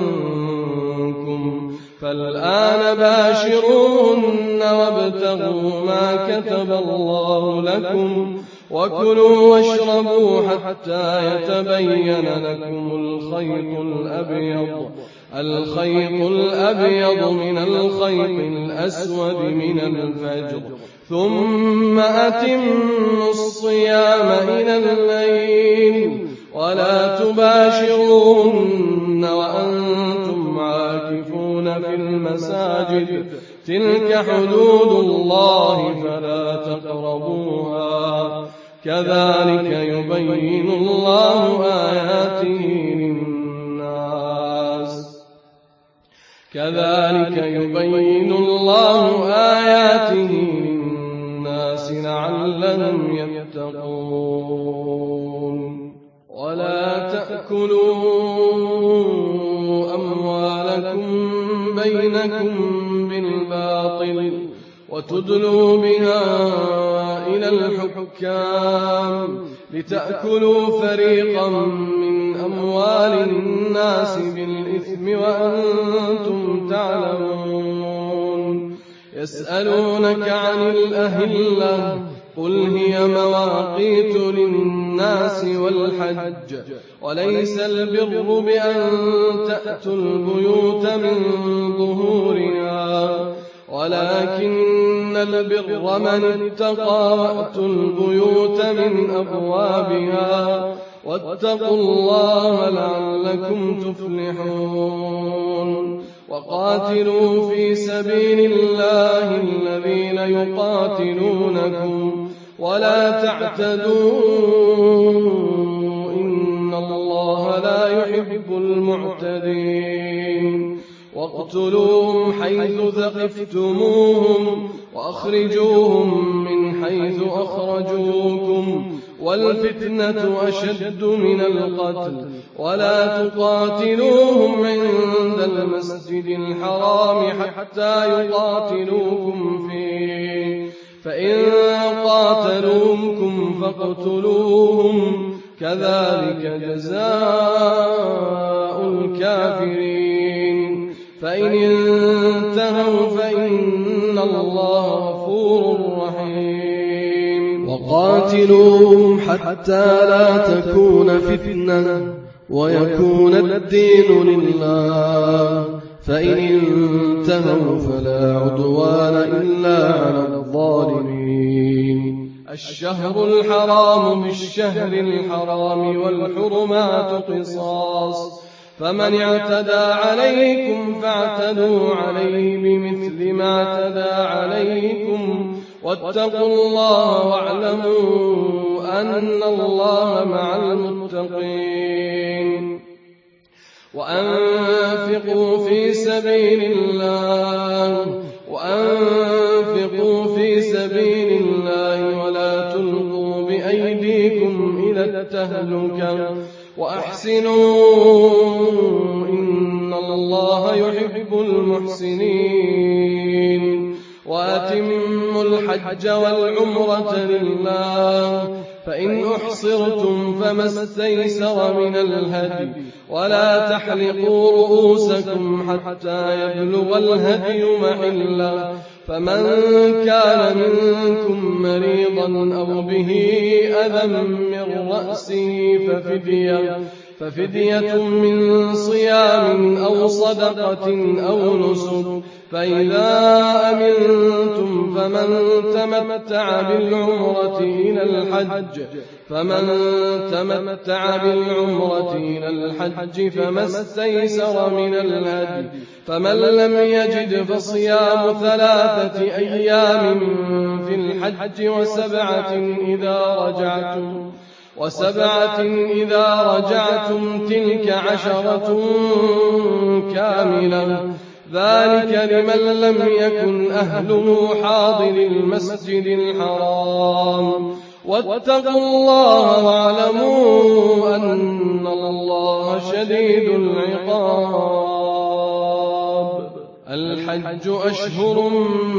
عنكم فالآن باشروهن وابتغوا ما كتب الله لكم وكلوا واشربوا حتى يتبين لكم الخيط الأبيض الخيط الأبيض من الخيط الأسود من الفجر ثم أتموا الصيام إلى الليل ولا تباشروهن وأنتم عاكفون في المساجد تلك حدود الله فلا تقربوها كذلك يبين الله آياته للناس كذلك يبين الله آياته للناس لعلهم يتقون ولا تأكلوا أموالكم بينكم بالباطل وتدلوا بها إلى الحكام لتأكلوا فريقا من أموال الناس بالإثم وأنتم تعلمون يسألونك عن الأهلة قل هي مواقيت للناس والحج وليس البر بأن تأتوا البيوت من ظهورها ولكن البر من اتقى وأتوا البيوت من أبوابها واتقوا الله لعلكم تفلحون وقاتلوا في سبيل الله الذين يقاتلونكم ولا تعتدوا إن الله لا يحب المعتدين واقتلوهم حيث ثقفتموهم وأخرجوهم من حيث أخرجوكم والفتنة أشد من القتل ولا تقاتلوهم عند المسجد الحرام حتى يقاتلوكم فيه فإن قاتلوكم فاقتلوهم كذلك جزاء الكافرين فإن انتهوا فإن الله غفور رحيم وقاتلوهم حتى لا تكون فتنة ويكون الدين لله فإن انتهوا فلا عدوان إلا على الظالمين الشهر الحرام بالشهر الحرام والحرمات قصاص فمن اعتدى عليكم فاعتدوا عليه بمثل ما اعتدى عليكم واتقوا الله واعلموا أن الله مع المتقين وأنفقوا في سبيل الله وأنفقوا في سبيل الله ولا تلقوا بأيديكم إلى التهلكة وأحسنوا إن الله يحب المحسنين وأتموا الحج والعمرة لله فإن أحصرتم فما استيسر من الهدي ولا تحلقوا رؤوسكم حتى يبلغ الهدي محله فمن كان منكم مريضا أو به أذى من رأسه ففدية ففدية من صيام أو صدقة أو نسك فإذا أمنتم فمن تمتع بالعمرة إلى الحج فمن تمتع بالعمرة إلى الحج فما استيسر من الهدي فمن لم يجد فصيام ثلاثة أيام في الحج وسبعة إذا رجعتم وسبعة إذا رجعتم تلك عشرة كاملة ذلك لمن لم يكن أهله حاضر المسجد الحرام. واتقوا الله واعلموا أن الله شديد العقاب. الحج أشهر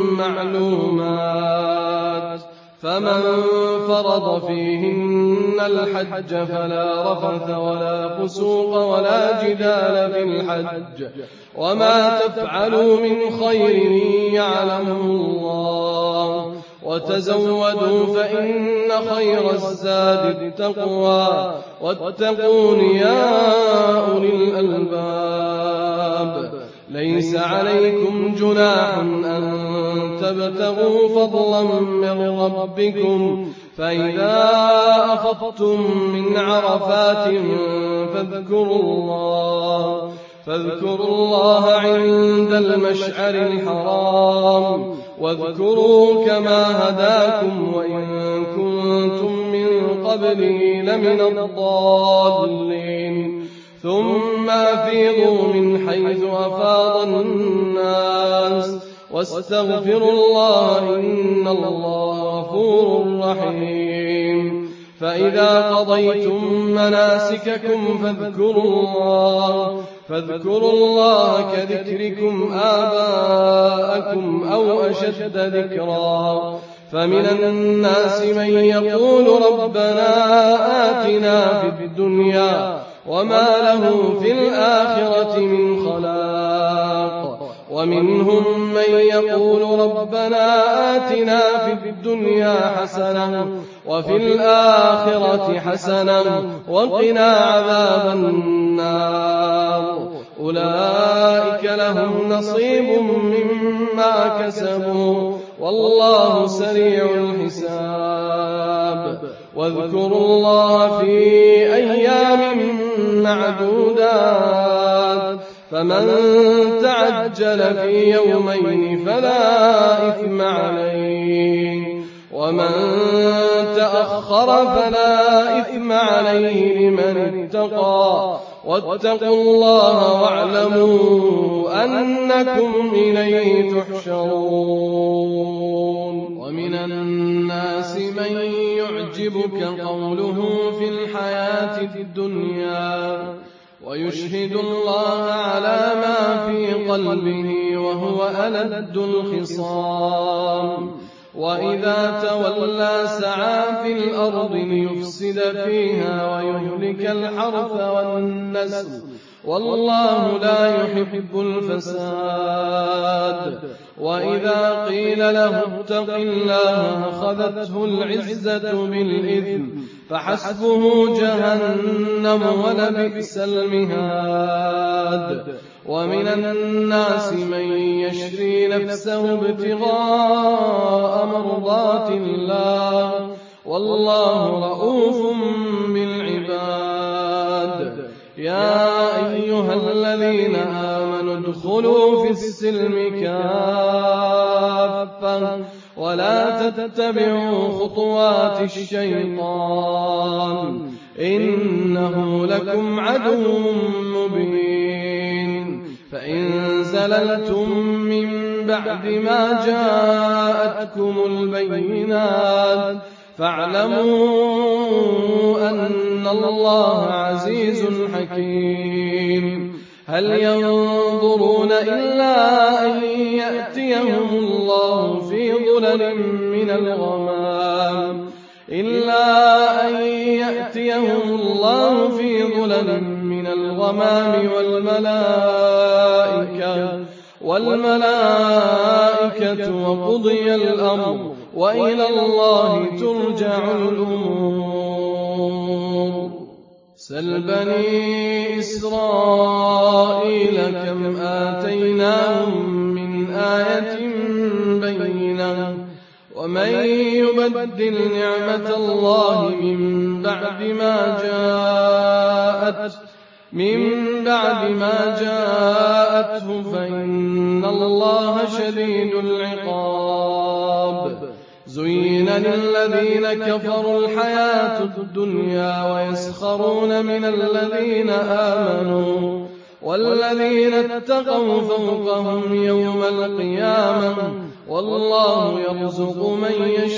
معلومات، فمن فرض فيهن الحج فلا رفث ولا فسوق ولا جدال في الحج، وما تفعلوا من خير يعلمه الله، وتزودوا فإن خير الزاد التقوى، واتقون يا أولي الألباب. ليس عليكم جناح أن تبتغوا فضلا من ربكم، فإذا أفضتم من عرفات فاذكروا الله فاذكروا الله عند المشعر الحرام، واذكروا كما هداكم وإن كنتم من قبله لمن الضالين. ثم أفيضوا من حيث أفاض الناس واستغفروا الله إن الله غفور رحيم. فإذا قضيتم مناسككم فاذكروا الله فاذكروا الله كذكركم آباءكم أو أشد ذكرا. فمن الناس من يقول ربنا آتنا في الدنيا وما له في الآخرة من خلاق، ومنهم من يقول ربنا آتنا في الدنيا حسنة وفي الآخرة حسنة وقنا عذاب النار. أولئك لهم نصيب مما كسبوا والله سريع الحساب. واذكروا الله في أيام معدودات، فمن تعجل في يومين فلا إثم عليه، ومن تأخر فلا إثم عليه لمن اتقى. واتقوا الله واعلموا أنكم إليه تحشرون. ومن الناس من يعجبك قوله في الحياة الدنيا ويشهد الله على ما في قلبه وهو ألد الخصام، وإذا تولى سعى في الأرض ليفسد فيها ويهلك الحرث والنسل، والله لا يحب الفساد. وإذا قيل له اتق الله أخذته العزة بالإثم فحسبه جهنم ولبئس المهاد. ومن الناس من يشري نفسه ابتغاء مرضات الله والله رؤوف بالعباد. يا أيها الذين آمنوا ادخلوا في السلم كافة ولا تتبعوا خطوات الشيطان إنه لكم عدو مبين. فإن زللتم من بعد ما جاءتكم البينات فاعلموا أن الله عزيز حكيم. هل ينظرون إلا أن يأتيهم الله في ظلل من الغمام إلا أن يأتيهم الله في ظلل من الغمام والملائكة والملائكة وقضي الأمر وإلى الله ترجع الأمور. سل بني إسرائيل كم آتيناهم من آية بينة ومن يبدل نعمة الله من بعد ما جاءت من بعد ما جاءته فإن الله شديد العقاب. زين للذين كفروا الحياة الدنيا ويسخرون من الذين آمنوا والذين اتقوا فوقهم يوم القيامة والله يرزق من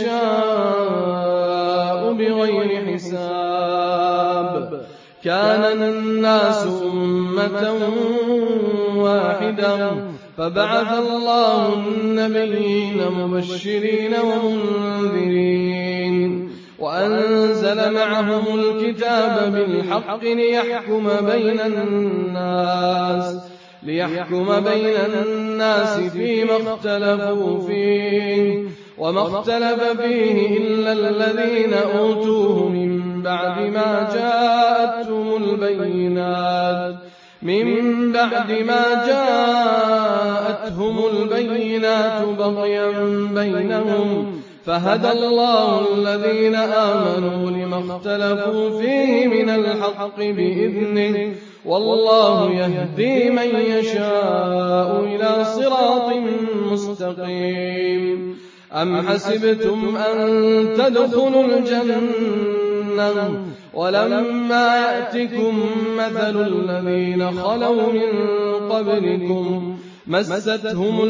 يشاء بغير حساب. كان الناس أمة واحدة فبعث الله النبيين مبشرين ومنذرين وأنزل معهم الكتاب بالحق ليحكم بين الناس ليحكم بين الناس فيما اختلفوا فيه وما اختلف فيه إلا الذين أوتوه من بعد ما جاءتهم البينات من بعد ما جاءتهم البينات بغيا بينهم فهدى الله الذين آمنوا لما اختلفوا فيه من الحق بإذنه والله يهدي من يشاء إلى صراط مستقيم. أم حسبتم أن تدخلوا الجنة ولما يأتكم مثل الذين خلوا من قبلكم مستهم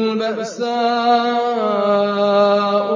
البأساء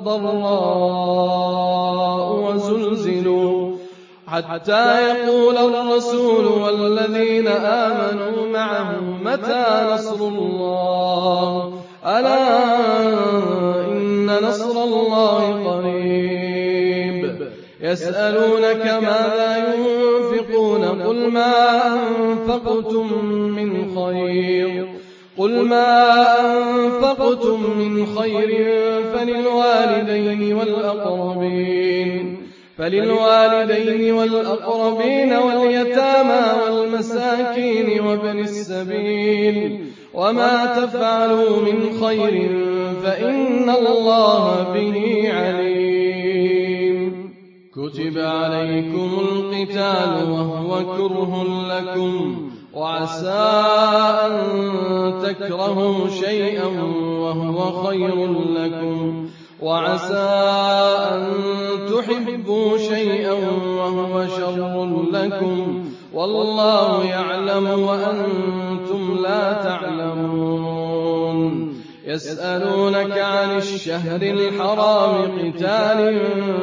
والضراء وزلزلوا حتى يقول الرسول والذين آمنوا معه متى نصر الله ألا إن نصر الله قريب. يسألونك ماذا ينفقون قل ما أنفقتم من خير قل ما أنفقتم من خير فللوالدين والأقربين فللوالدين والأقربين واليتامى والمساكين وابن السبيل وما تفعلوا من خير فإن الله به عليم. كتب عليكم القتال وهو كره لكم وعسى أن تكرهوا شيئا وهو خير لكم وعسى أن تحبوا شيئا وهو شر لكم والله يعلم وأنتم لا تعلمون. يسألونك عن الشهر الحرام قتال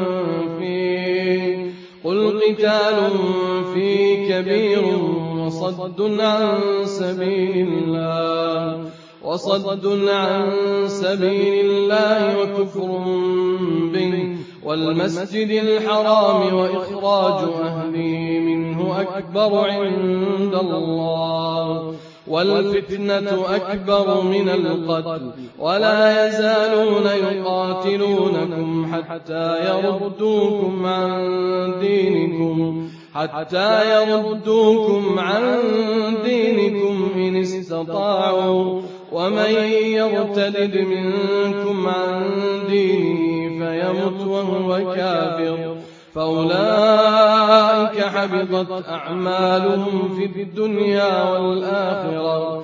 فيه قل قتال فيه كبير وصد عن سبيل الله وصد عن سبيل الله وكفر به والمسجد الحرام وإخراج أهله منه أكبر عند الله والفتنة أكبر من القتل ولا يزالون يقاتلونكم حتى يردوكم عن دينكم حتى يردوكم عن دينكم إن استطاعوا ومن يرتد منكم عن دينه فيمت وهو كافر فأولئك حبطت أعمالهم في الدنيا والآخرة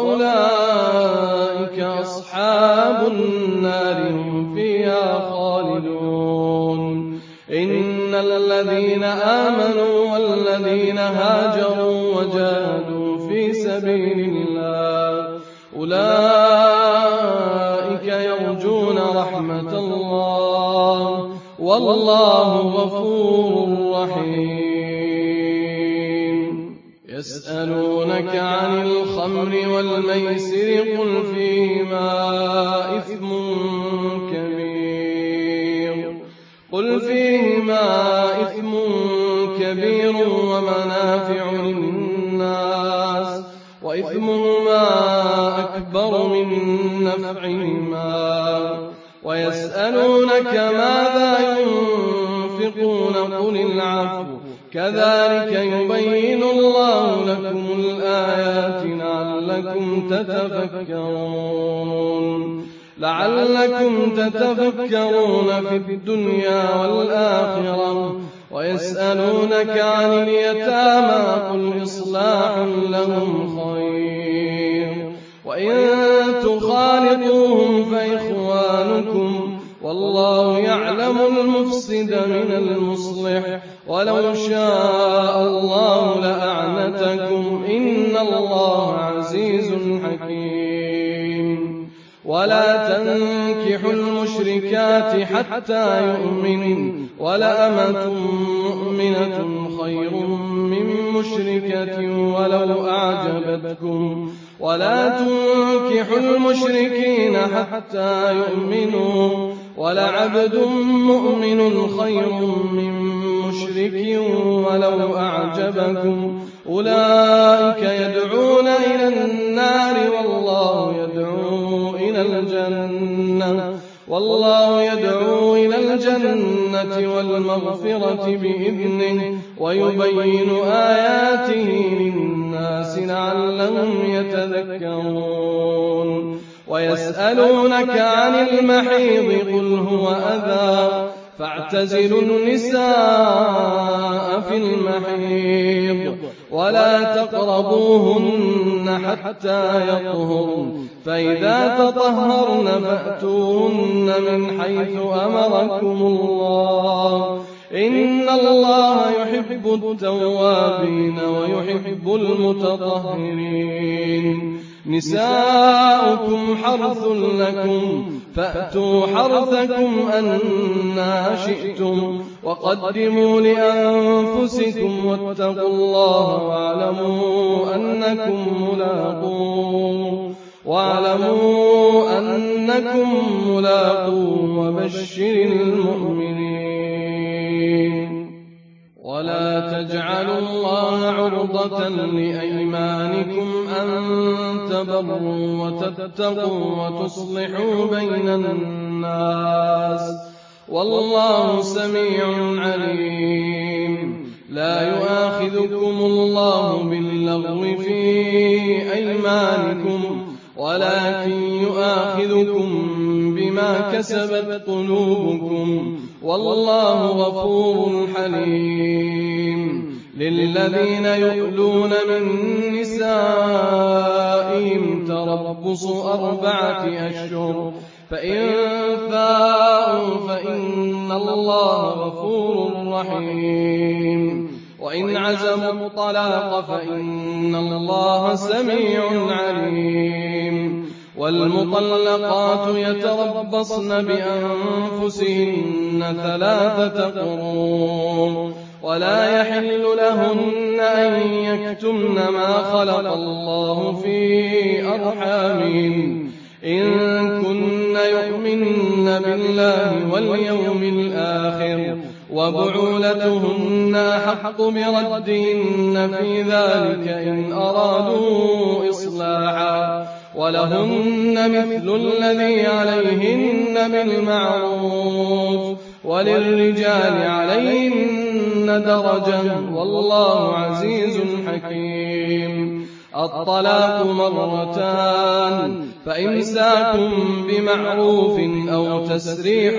وأولئك أصحاب النار هم فيها خالدون. إن الذين آمنوا والذين هاجروا وجاهدوا في سبيل الله أولئك يرجون رحمة الله والله غفور رحيم. يسألونك عن الخمر والميسر قل فيهما إثم كبير قل فيهما إثم كبير ومنافع للناس وإثمهما أكبر من نفعهما ويسألونك ماذا ينفقون قل العفو كذلك يبين الله لكم الآيات لعلكم تتفكرون لعلكم تتفكرون في الدنيا والآخرة. ويسألونك عن اليتامى قل إصلاح لهم خير وإن تخالطوهم فإخوانكم والله يعلم المفسد من المصلح ولو شاء الله لأعنتكم إن الله عزيز حكيم ولا تنكحوا المشركات حتى يؤمنوا ولأمة مؤمنة خير من مشركة ولو أعجبتكم ولا تنكحوا المشركين حتى يؤمنوا ولعبد مؤمن خير من مشرك ولو أعجبكم أولئك يدعون إلى النار والله يدعو إلى الجنة والله يدعو إلى الجنة والمغفرة بإذنه ويبين آياته للناس لعلهم يتذكرون ويسألونك عن المحيض قل هو أذى فاعتزلوا النساء في المحيض ولا تقربوهن حتى يطهرن فإذا تطهرن فأتوهن من حيث أمركم الله إن الله يحب التوابين ويحب المتطهرين نساؤكم حرث لكم فأتوا حرثكم أنى شئتم وقدموا لأنفسكم واتقوا الله واعلموا أنكم ملاقوه واعلموا أنكم ملاقوه وبشر المؤمنين ولا تجعلوا الله عرضة لأيمانكم أن تبروا وتتقوا وتصلحوا بين الناس والله سميع عليم لا يؤاخذكم الله باللغو في أيمانكم ولكن يؤاخذكم بما كسبت قلوبكم والله غفور حليم للذين يؤلون من نسائهم تربص أربعة أشهر فإن فاءوا فإن الله غفور رحيم وإن عزموا الطلاق فإن الله سميع عليم والمطلقات يتربصن بأنفسهن ثلاثة قروء ولا يحل لهن أن يكتمن ما خلق الله في أرحامهن إن كن يؤمن بالله واليوم الآخر وبعولتهن أحق بردهن في ذلك إن أرادوا إصلاحا ولهن مثل الذي عليهن بالمعروف وللرجال عليهن درجة والله عزيز حكيم الطلاق مرتان فإمساك بمعروف أو تسريح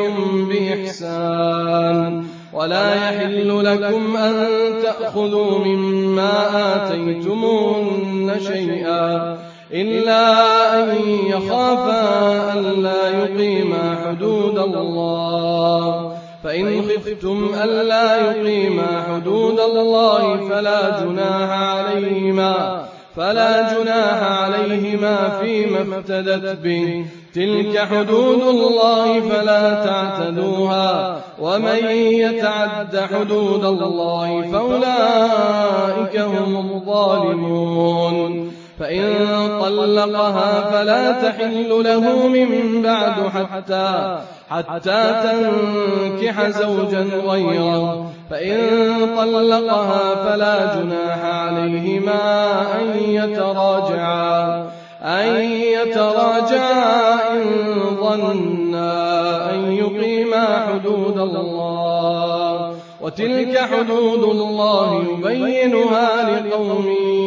بإحسان ولا يحل لكم أن تأخذوا مما آتيتموهن شيئا إلا أن يخافا ألا يقيما حدود الله فإن خفتم ألا يقيما حدود الله فلا جناح عليهما فلا جناح عليهما فيما افتدت به تلك حدود الله فلا تعتدوها ومن يتعد حدود الله فأولئك هم الظالمون فإن طلقها فلا تحل له من بعد حتى حتى تنكح زوجا غيره فإن طلقها فلا جناح عليهما أن يتراجعا أن يتراجعا إن ظنا أن يقيما حدود الله وتلك حدود الله يبينها لقوم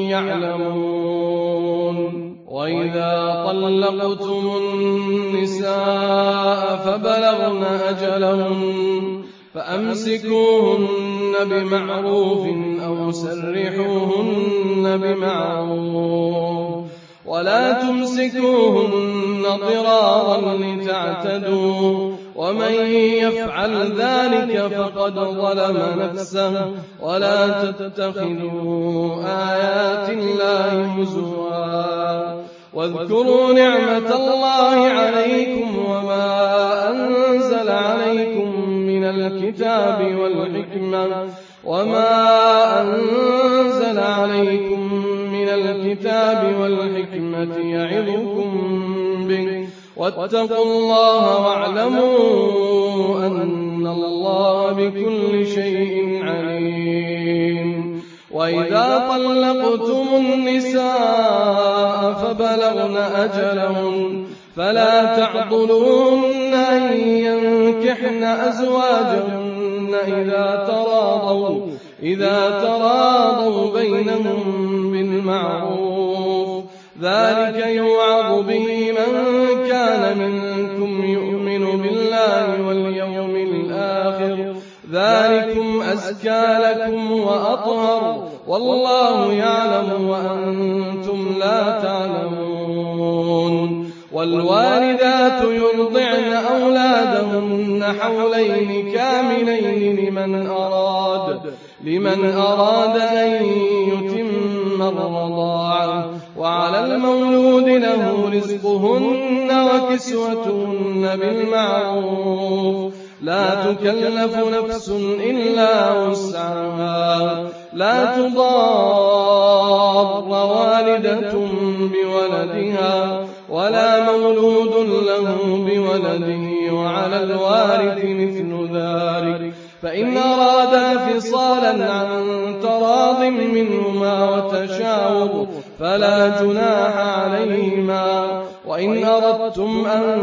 يعلمون وإذا طلقتم النساء فبلغن أجلهن فأمسكوهن بمعروف أو سرحوهن بمعروف ولا تمسكوهن ضرارا لتعتدوا ومن يفعل ذلك فقد ظلم نفسه ولا تتخذوا آيات الله هزوا واذكروا نعمة الله عليكم وما أنزل عليكم من الكتاب والحكمة وما أنزل عليكم من الكتاب والحكمة يعظكم به واتقوا الله واعلموا أن الله بكل شيء عليم. وإذا طلقتم النساء فبلغن أجلهن فلا تعضلوهن أن ينكحن أزواجهن إذا تراضوا إذا تراضوا بينهم بالمعروف ذلك يوعظ به من كان منكم يؤمن بالله واليوم الآخر ذلكم أزكى لكم وأطهر والله يعلم وأنتم لا تعلمون. والوالدات يرضعن أولادهن حولين كاملين لمن أراد لمن أراد أن يتم الرضاعة وعلى المولود له رزقهن وكسوتهن بالمعروف لا تكلف نفس إلا وسعها لا تضار والدة بولدها ولا مولود له بولده وعلى الوارث مثل ذلك فإن أرادا فصالا عن تراض منهما وتشاور فلا جناح عليهما. وإن أردتم أن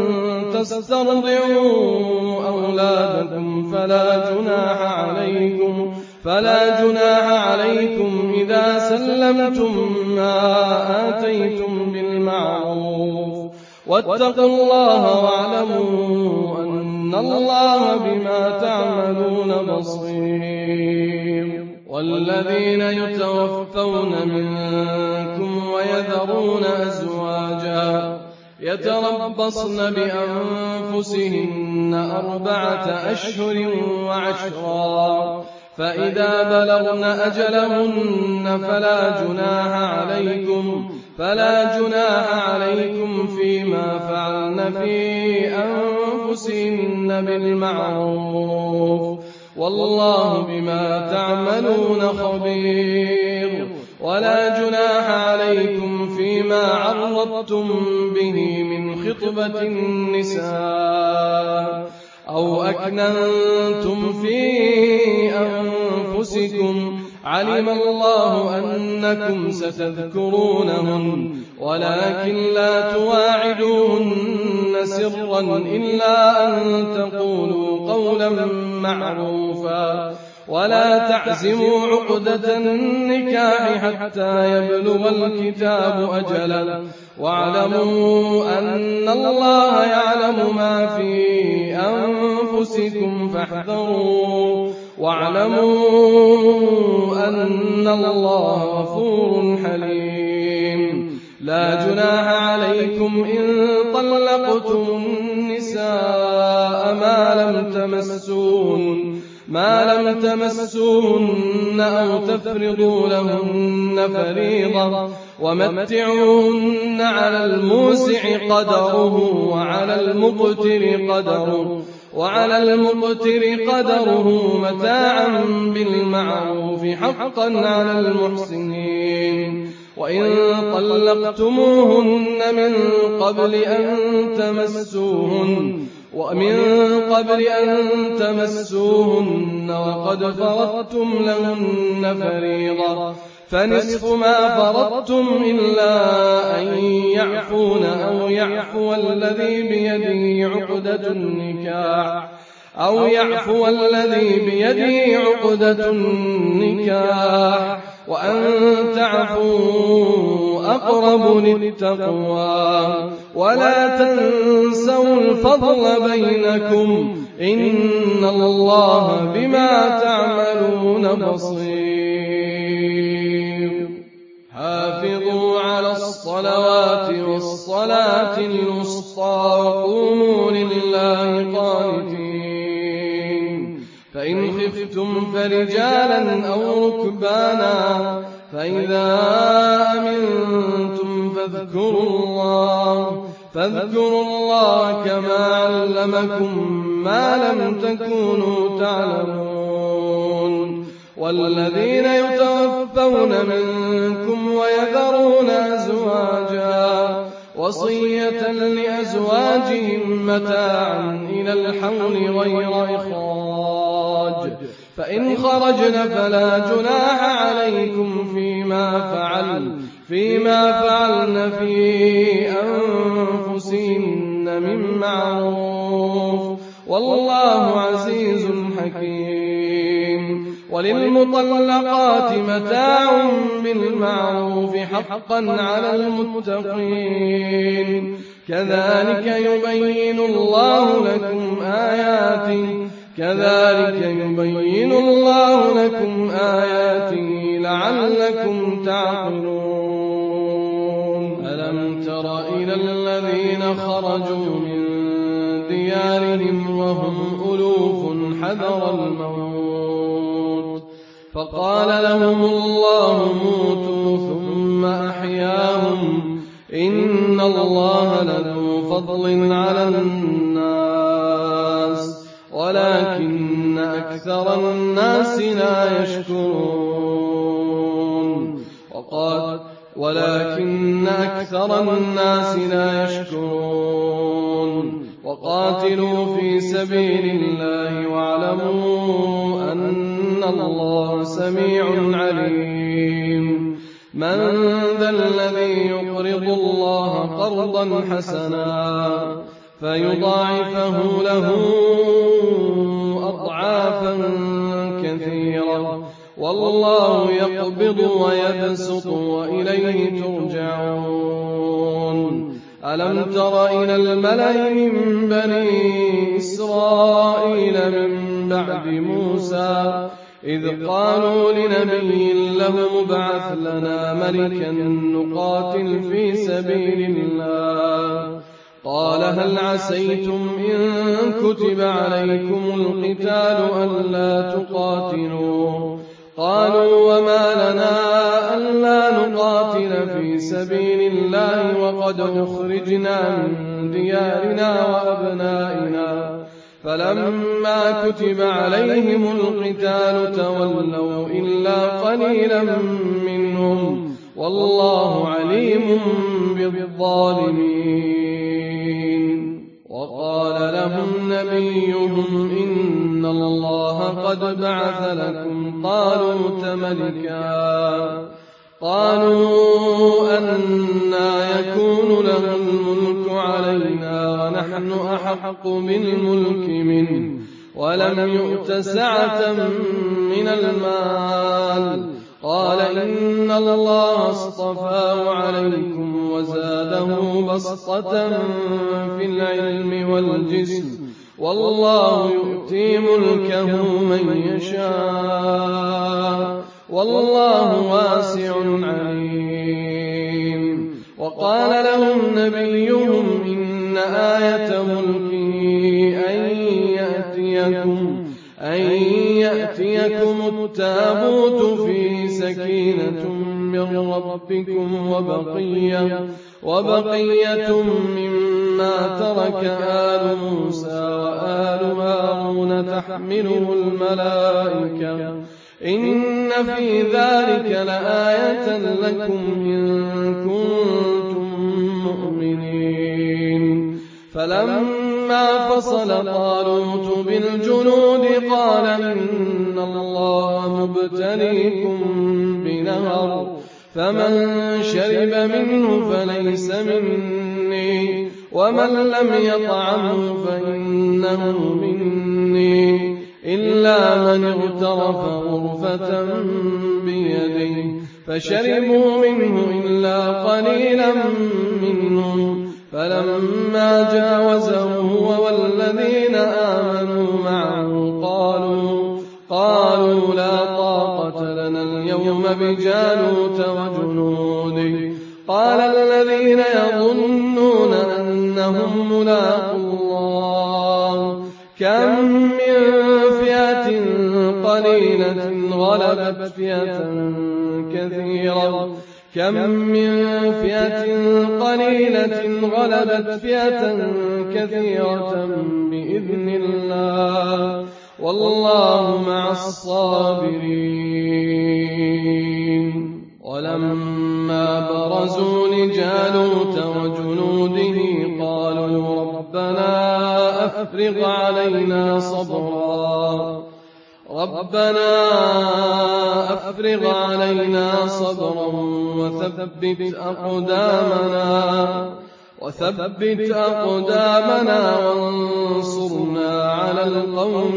تسترضعوا أولادكم فلا جناح عليكم فلا جناح عليكم إذا سلمتم ما آتيتم بالمعروف واتقوا الله واعلموا أن الله بما تعملون بصير. والذين يتوفون منكم ويذرون أزواجا يتربصن بأنفسهن أربعة أشهر وعشرا فإذا بلغن أجلهن فلا جناح عليكم فلا جناح عليكم فيما فعلن في أنفسهن بالمعروف والله بما تعملون خبير. ولا جناح عليكم فيما عرضتم به من خطبة النساء أو أكننتم في أنفسكم علم الله أنكم ستذكرونهن ولكن لا تواعدوهن سرا إلا أن تقولوا قولا معروفا ولا تعزموا عقدة النكاح حتى يبلغ الكتاب أجله واعلموا أن الله يعلم ما في أنفسكم فاحذروا واعلموا أن الله غفور حليم. لا جناح عليكم إن طلقتم النساء ما لم تمسون ما لم تمسوهن أو تفرضوا لهن فريضة ومتعوهن على الموسع قدره وعلى المقتر قدره وعلى المقتر قدره متاعا بالمعروف حقا على المحسنين. وإن طلقتموهن من قبل أن تمسوهن ومن قبل أن تمسوهن وقد فرضتم لهن فريضة فنصف ما فرضتم إلا أن يعفون أو يعفو الذي بيده عقدة النكاح أو يعفو الذي بيده عقدة النكاح وأن تعفوا أقرب للتقوى ولا تنسوا الفضل بينكم إن الله بما تعملون بصير. حافظوا على الصلوات والصلاة الوسطى وقوموا لله قانتين. فرجالا أو ركبانا فإذا أمنتم فاذكروا الله فاذكروا الله كما علمكم ما لم تكونوا تعلمون والذين يتوفون منكم ويذرون أزواجا وصية لأزواجهم متاعا إلى الحول غير إخراج فإن خرجن فلا جناح عليكم فيما فعل فيما فعلن في أنفسهن من معروف والله عزيز حكيم وللمطلقات متاع بالمعروف حقا على المتقين كذلك يبين الله لكم آياته كذلك يبين الله لكم آياته لعلكم تعقلون ألم تر إلى الذين خرجوا من ديارهم وهم ألوف حذر الموت فقال لهم الله موتوا ثم أحياهم إن الله لذو فضل على الناس ولكن أكثر الناس لا يشكرون وقال ولكن أكثر الناس لا يشكرون وقاتلوا في سبيل الله واعلموا أن الله سميع عليم من ذا الذي يقرض الله قرضا حسنا فيضاعفه له أضعافا كثيرة والله يقبض ويبسط وإليه ترجعون ألم تر إلى الملأ من بني إسرائيل من بعد موسى إذ قالوا لنبي له ابعث لنا ملكا نقاتل في سبيل الله قال هل عسيتم إن كتب عليكم القتال ألا تقاتلوا قالوا وما لنا ألا نقاتل في سبيل الله وقد أخرجنا من ديارنا وأبنائنا فلما كتب عليهم القتال تولوا إلا قليلا منهم والله عليم بالظالمين وقال لهم نبيهم إن الله قد بعث لكم طالوت ملكا قالوا أنى يكون له الملك علينا ونحن أحق بالملك منه ولم يؤت سعة من المال قال إن الله اصطفاه عليكم وزاده بسطة في العلم والجسم والله يؤتي ملكه من يشاء والله واسع عليم وقال لهم نبيهم إن آية ملكه أن يأتيكم أن يأتيكم التابوت فيه سكينة من ربكم وبقية وبقية مما ترك آل موسى وآل هارون تحمله الملائكة إن في ذلك لآية لكم إن كنتم مؤمنين فلما فصل طالوت بالجنود قال إن الله مبتليكم بنهر فمن شرب منه فليس مني ومن لم يطعمه فإنه مني إلا من اغترف غرفة بيده فشربوا منه إلا قليلا منهم فلما جاوزه هو والذين آمنوا معه قالوا قالوا لا طاقة لنا اليوم بجالوت وجنوده قال الذين يظنون أنهم ملاقو الله كم من فئة قليلة غلبت فئة كثيرة كم من فئة قليلة غلبت فئة كثيرة بإذن الله والله مع الصابرين. ولما برزوا لجالوت وجنوده قالوا ربنا أفرغ علينا صبرا ربنا أفرغ علينا صبرا وثبت أقدامنا وثبت أقدامنا وانصرنا على القوم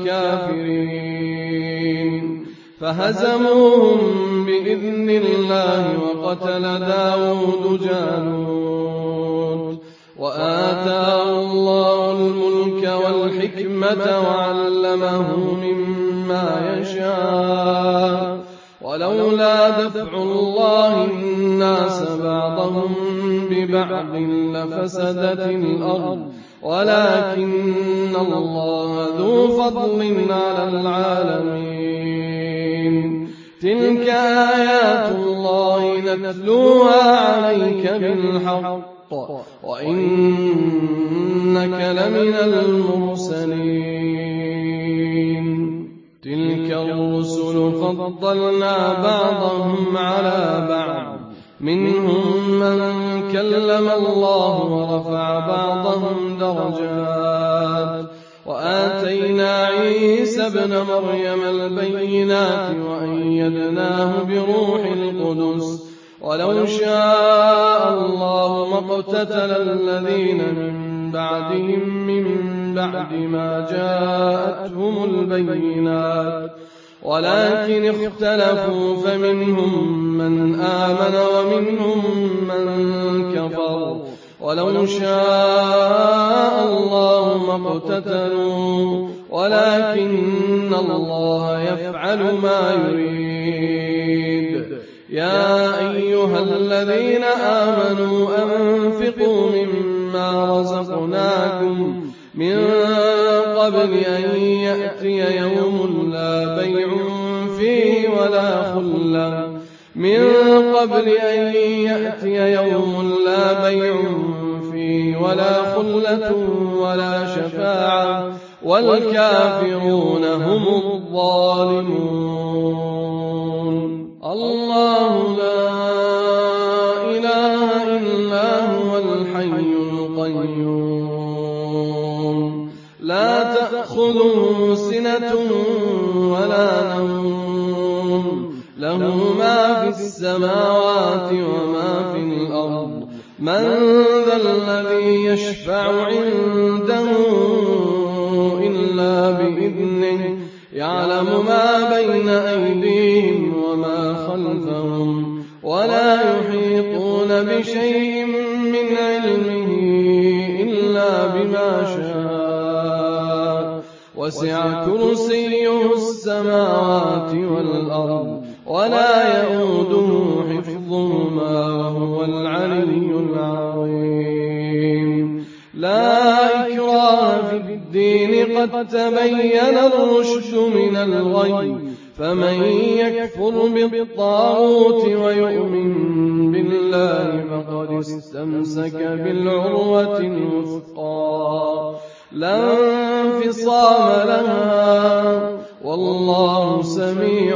الكافرين. فهزموهم بإذن الله وقتل داود جالوت وآتاه الله الملك والحكمة وعلمه مما يشاء ولولا دفع الله الناس بعضهم ببعض لفسدت الأرض ولكن الله ذو فضل على العالمين. تلك آيات الله نتلوها عليك بالحق وإنك لمن المرسلين. تلك الرسل فضلنا بعضهم على بعض منهم من كلم الله ورفع بعضهم درجات وآتينا عيسى ابن مريم البينات وأيدناه بروح القدس ولو شاء الله ما اقتتل الذين من بعدهم من بعد ما جاءتهم البينات ولكن اختلفوا فمنهم من آمن ومنهم من كفر ولو شاء الله ما اقتتلوا ولكن الله يفعل ما يريد. يا أيها الذين آمنوا أنفقوا مما رزقناكم من قبل أن يأتي يوم لا بيع فيه ولا خلة من قبل أن يأتي يوم لا بيع فيه ولا خلة ولا شفاعة والكافرون هم الظالمون. الله لا إله إلا هو الحي القيوم لا تأخذه سنة ولا نوم له ما في السماوات وما في الأرض. من ذا الذي يشفع عنده إلا بإذنه يعلم ما بين أيديهم وما خلفهم ولا يحيطون بشيء من علمه إلا بما شاء وسع كرسيه السماوات والأرض ولا يؤوده حفظهما وهو العلي العظيم. لا إكراه في الدين قد تبين الرشد من الغي فمن يكفر بالطاغوت ويؤمن بالله فقد استمسك بالعروة الوثقى لا انفصام لها والله سميع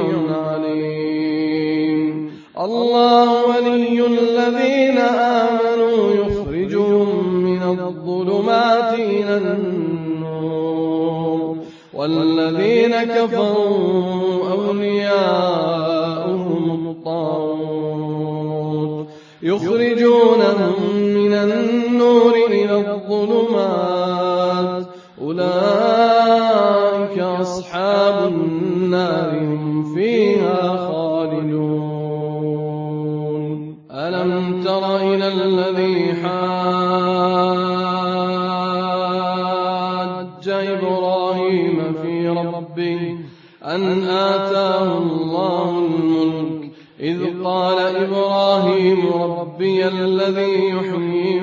عليم. الله ولي الذين آمنوا يخرجهم من الظلمات إلى النور والذين كفروا أولياؤهم الطاغوت يخرجونهم من النور إلى الظلمات أولئك أصحاب النار هم فيها خالدون. ألم تر إلى الذي حاج إبراهيم في ربه أن آتاه الله الملك إذ قال إبراهيم ربي الذي يحيي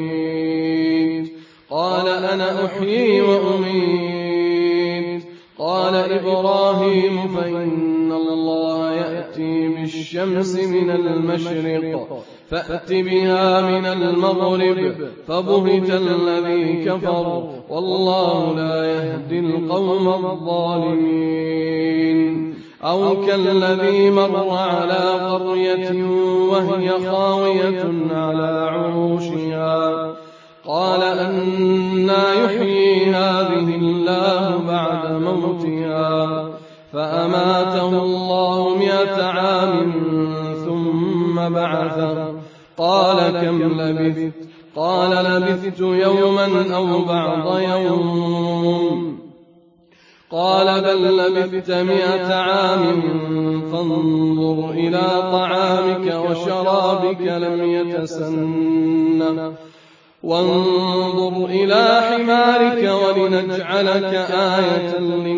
ويميت قال أنا أحيي وأميت قال إبراهيم فإن الله يأتي بالشمس من المشرق فأت بها من المغرب فبهت الذي كفر والله لا يهدي القوم الظالمين. أو كالذي مر على قرية وهي خاوية على عروشها قال أنى يحيي هذه الله بعد موتها فأماته الله مئة عام ثم بعثه قال كم لبثت قال لبثت يوما أو بعض يوم قال بل لبثت مئة عام فانظر إلى طعامك وشرابك لم يتسنه وانظر إلى حمارك ولنجعلك آية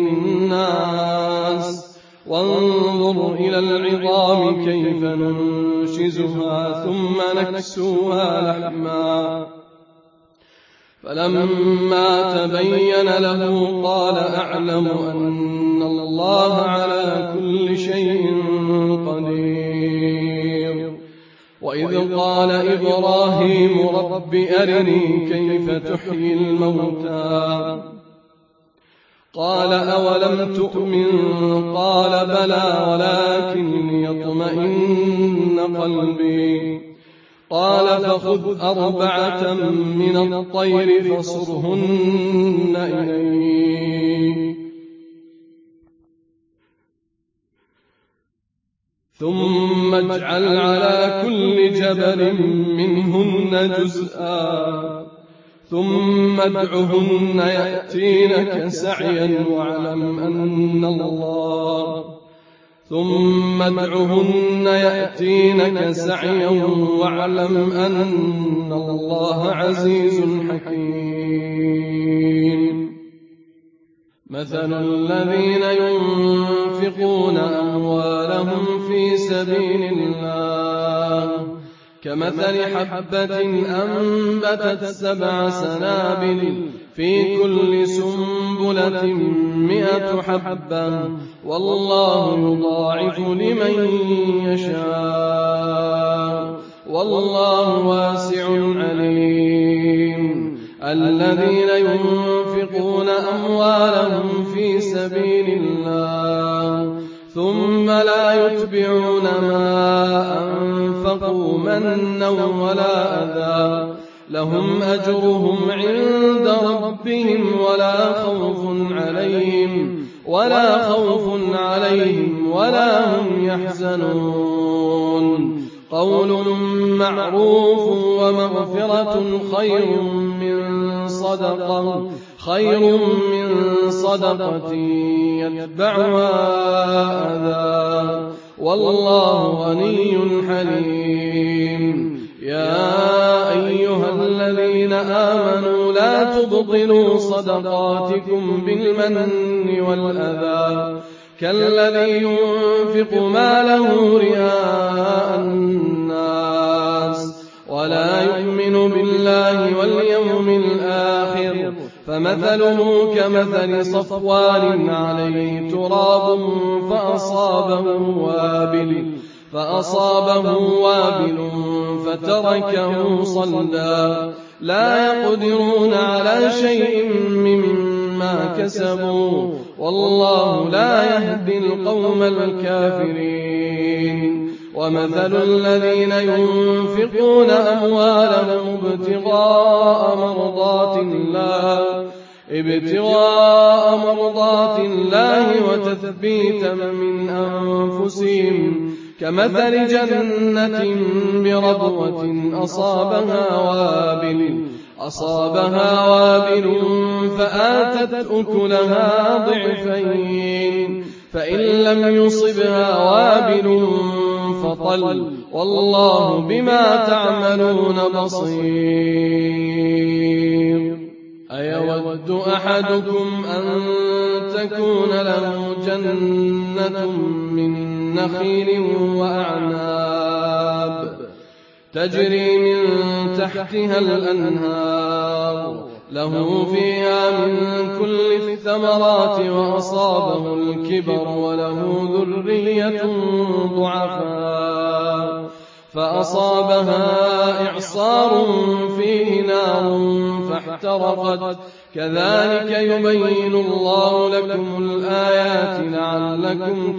للناس وانظر إلى العظام كيف ننشزها ثم نكسوها لحما فلما تبين له قال أعلم أن الله على كل شيء قدير. وإذ قال إبراهيم رب أرني كيف تحيي الموتى قال أولم تؤمن قال بلى ولكن ليطمئن قلبي قال فخذ أربعة من الطير فصرهن إليك ثم اجعل على كل جبل منهن جزءا ثم ادعهن يأتينك سعيا واعلم أن الله ثم ادعهن يأتينك سعيا واعلم أن الله عزيز حكيم. مثل الذين ينفقون أموالهم في سبيل الله كمثل حبة أنبتت سبع سنابل في كل سنبلة مئة حبة والله يضاعف لمن يشاء والله واسع عليم. الذين ينفقون أموالهم في سبيل الله ثم لا يتبعون ما أنفقوا منا ولا أذى لهم أجرهم عند ربهم ولا خوف عليهم ولا خوف عليهم ولا هم يحزنون. قول معروف ومغفرة خير من صدقة خير من صدقة يتبعها أذى والله غني حليم. يا أيها الذين آمنوا لا تبطلوا صدقاتكم بالمن والأذى كالذي ينفق ماله رئاء الناس ولا يؤمن بالله واليوم الآخر فمثله كمثل صفوان عليه تراب فأصابه وابل فأصابه وابل فتركه صلدا لا يقدرون على شيء مما كسبوا والله لا يهدي القوم الكافرين. ومثل الذين ينفقون أموالهم ابتغاء مرضات الله ابتغاء مرضات الله وتثبيتا من أنفسهم كمثل جنة بربوة أصابها وابل أصابها وابل فآتت أكلها ضعفين فإن لم يصبها وابل فطل والله بما تعملون بصير. أيود أحدكم أن تكون له جنة من نخيل وأعناب تجري من تحتها الأنهار له فيها من كل الثمرات وأصابه الكبر وله ذرية ضعفاء فأصابها إعصار فيه نار فاحترقت كذلك يبين الله لكم الآيات لعلكم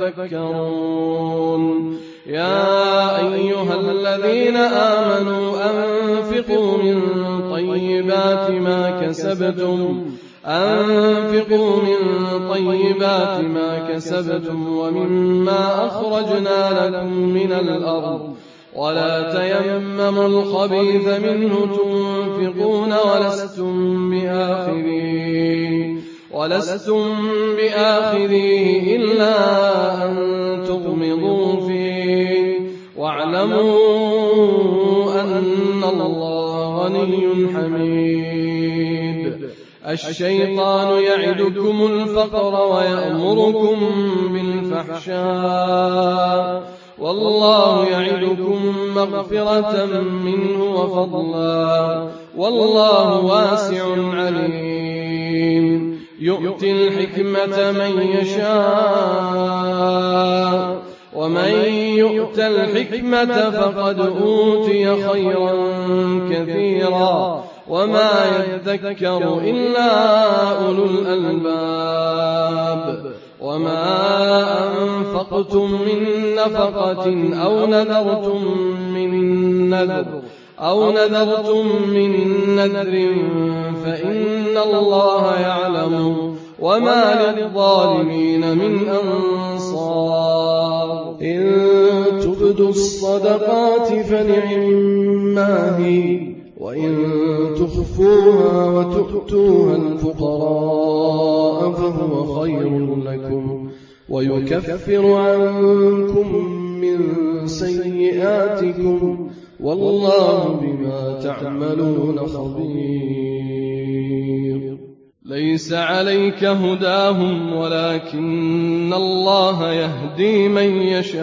تتفكرون يا أيها الذين آمنوا أنفقوا من طيبات ما كسبتم أنفقوا من طيبات ما كسبتم ومما أخرجنا لكم من الأرض ولا تيمموا الخبيث منه تنفقون ولستم بآخذيه ولستم بآخذيه إلا أن تغمضوا فيه واعلموا أن الله غني حميد الشيطان يعدكم الفقر ويأمركم بالفحشاء والله يعدكم مغفرة منه وفضلا والله واسع عليم يؤتي الحكمة من يشاء ومن يؤت الحكمة فقد أوتي خيرا كثيرا وما يذكر إلا أولو الألباب وما أنفقتم من نفقة أو نذرتم من نذر أو نذرتم من نذر فإن الله يعلم وما للظالمين من أنصار إن تبدوا الصدقات فنعما هي وإن تخفوها وتؤتوها الفقراء فهو خير لكم ويكفر عنكم من سيئاتكم والله بما تعملون خبير ليس عليك هداهم ولكن الله يهدي من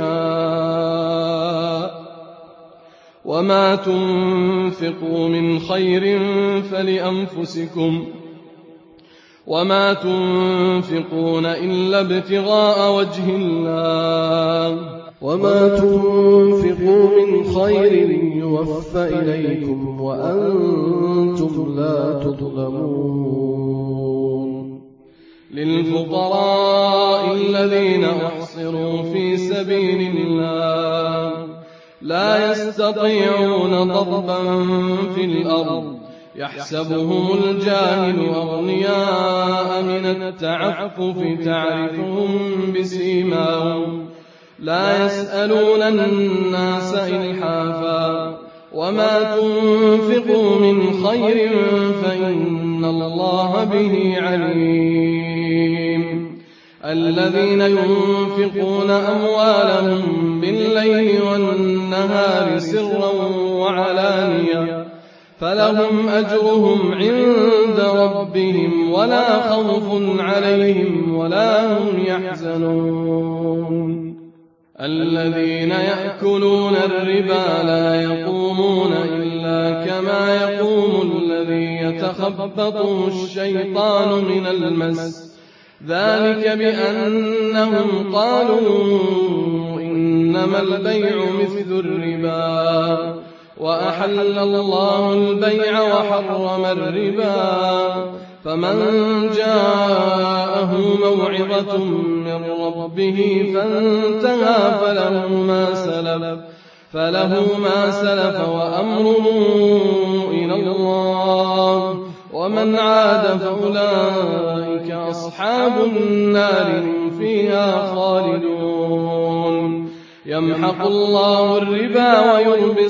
يشاء وما تنفقوا من خير فلأنفسكم وما تنفقون إلا ابتغاء وجه الله وما تنفقوا من خير يوفى إليكم وأنتم لا تظلمون للفقراء الذين أحصروا في سبيل الله لا يستطيعون ضربا في الأرض يحسبهم الجاهل أغنياء من التعفف تعرفهم بسيماهم لا يسألون الناس إلحافا وما تنفقوا من خير فإن الله به عليم الذين ينفقون أموالهم بالليل والنهار سرا وعلانية فلهم أجرهم عند ربهم ولا خوف عليهم ولا هم يحزنون الذين يأكلون الربا لا يقومون إلا كما يقوم الذي يتخبطه الشيطان من المس ذلك بأنهم قالوا إنما البيع مثل الربا وأحل الله البيع وحرم الربا فمن جاءه موعظة من ربه فانتهى فله ما سلف فله ما سلف وأمره إلى الله ومن عاد فأولئك أصحاب النار هم فيها خالدون يمحق الله الربا ويربي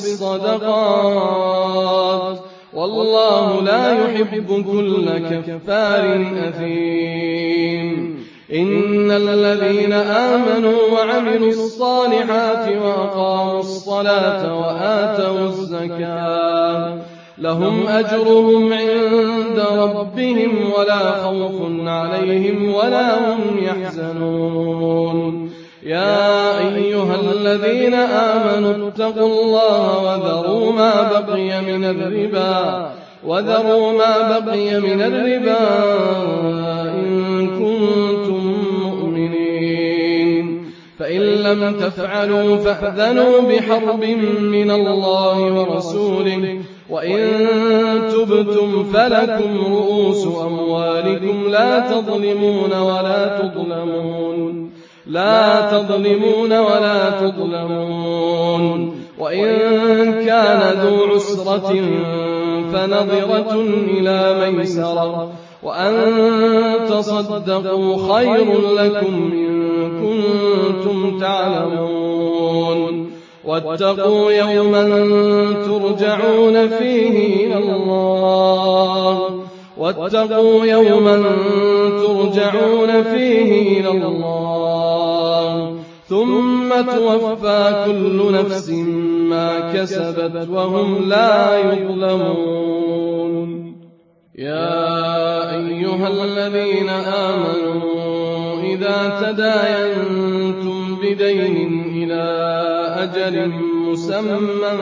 الصدقات والله لا يحب كل كفار أثيم إن الذين آمنوا وعملوا الصالحات وأقاموا الصلاة وآتوا الزكاة لهم أجرهم عند ربهم ولا خوف عليهم ولا هم يحزنون يا أيها الذين آمنوا اتقوا الله وذروا ما بقي من الربا وذروا ما بقي من الربا إن كنتم مؤمنين فإن لم تفعلوا فأذنوا بحرب من الله ورسوله وإن تبتم فلكم رؤوس أموالكم لا تظلمون ولا تظلمون لا تظلمون ولا تظلمون وإن كان ذو عسرة فنظرة إلى ميسرة وأن تصدقوا خير لكم إن كنتم تعلمون واتقوا يوما ترجعون فيه إلى الله واتقوا يوما ترجعون فيه إلى الله ثم توفى كل نفس ما كسبت وهم لا يظلمون. يا أيها الذين آمنوا إذا تداينتم بدين إلى أجل مسمى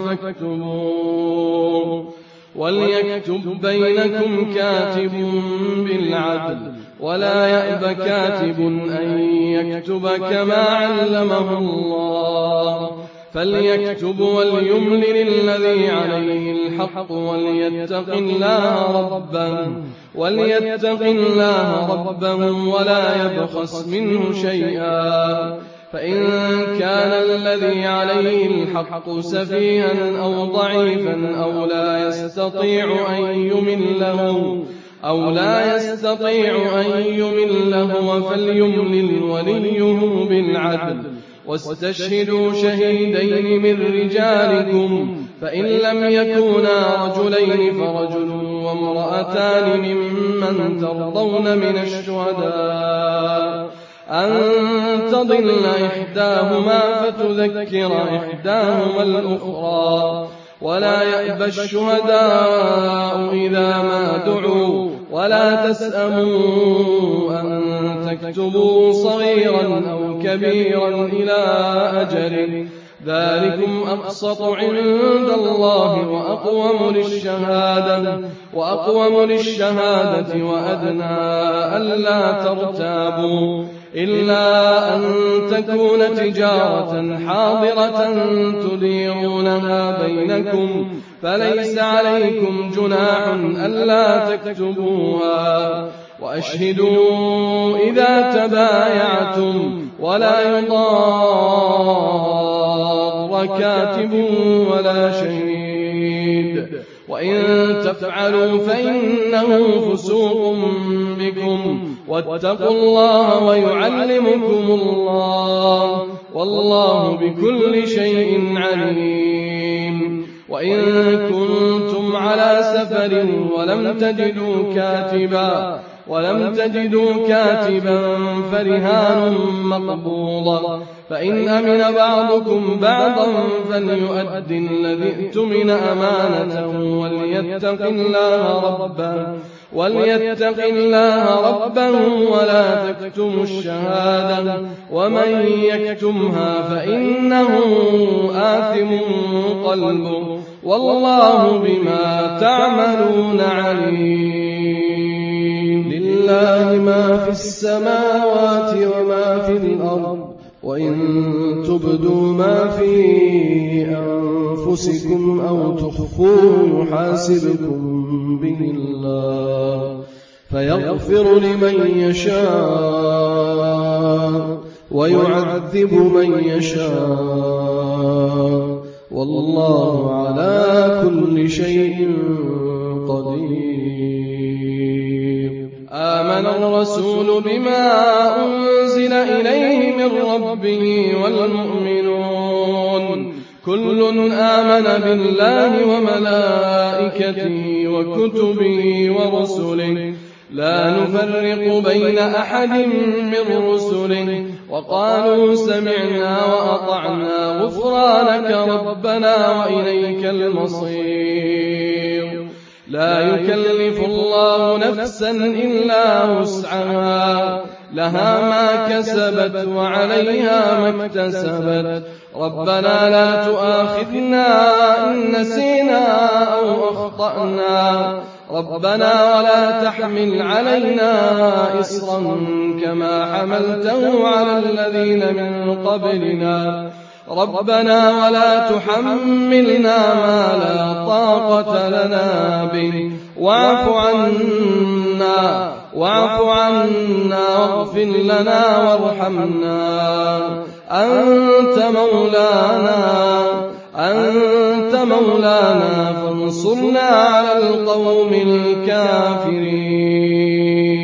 فاكتبوه وليكتب بينكم كاتب بالعدل ولا يأب كاتب أن يكتب كما علمه الله فليكتب وليملل الذي عليه الحق وليتق الله ربه وليتق الله ربه ولا يبخس منه شيئا فإن كان الذي عليه الحق سفيها أو ضعيفا أو لا يستطيع أن يمله أو لا يستطيع أن يمله فليملل وليه بالعدل واستشهدوا شهيدين من رجالكم فإن لم يكونا رجلين فرجل وامرأتان ممن ترضون من الشهداء أن تضل إحداهما فتذكر إحداهما الأخرى ولا يأبى الشهداء إذا ما دعوا ولا تسأموا أن تكتبوا صغيرا أو كبيرا إلى أجله ذلكم أقسط عند الله وأقوم للشهادة وأقوم للشهادة وأدنى ألا ترتابوا إلا أن تكون تجارة حاضرة تديرونها بينكم فليس عليكم جناح ألا تكتبوها وأشهدوا إذا تبايعتم ولا يضار كاتب ولا شهيد وإن تفعلوا فإنه فسوق بكم واتقوا الله ويعلمكم الله والله بكل شيء عليم. وإن كنتم على سفر ولم تجدوا كاتبا ولم تجدوا كاتبا فرهان مقبوضة فإن أمن بعضكم بعضا فليؤد الذي ائتمن أمانته وليتق الله ربه وليتق الله ربه ولا تكتموا الشهادة ومن يكتمها فإنه آثم قلبه والله بما تعملون عليم. لله ما في السماوات وما في الأرض وإن تبدوا ما في أنفسكم أو تخفوه يحاسبكم به الله فيغفر لمن يشاء ويعذب من يشاء والله على كل شيء قدير. آمن الرسول بما أنزل إليه من ربه والمؤمنون كل آمن بالله وملائكته وكتبه ورسله لا نفرق بين أحد من رسله وقالوا سمعنا وأطعنا غفرانك ربنا وإليك المصير. لا يكلف الله نفسا إلا وسعها لها ما كسبت وعليها ما اكتسبت ربنا لا تؤاخذنا إن نسينا أو أخطأنا ربنا ولا تحمل علينا إصرا كما حملته على الذين من قبلنا ربنا ولا تحملنا ما لا طاقة لنا به واعف عنا واعف عنا واغفر لنا وارحمنا أنت مولانا أنت مولانا فانصرنا على القوم الكافرين.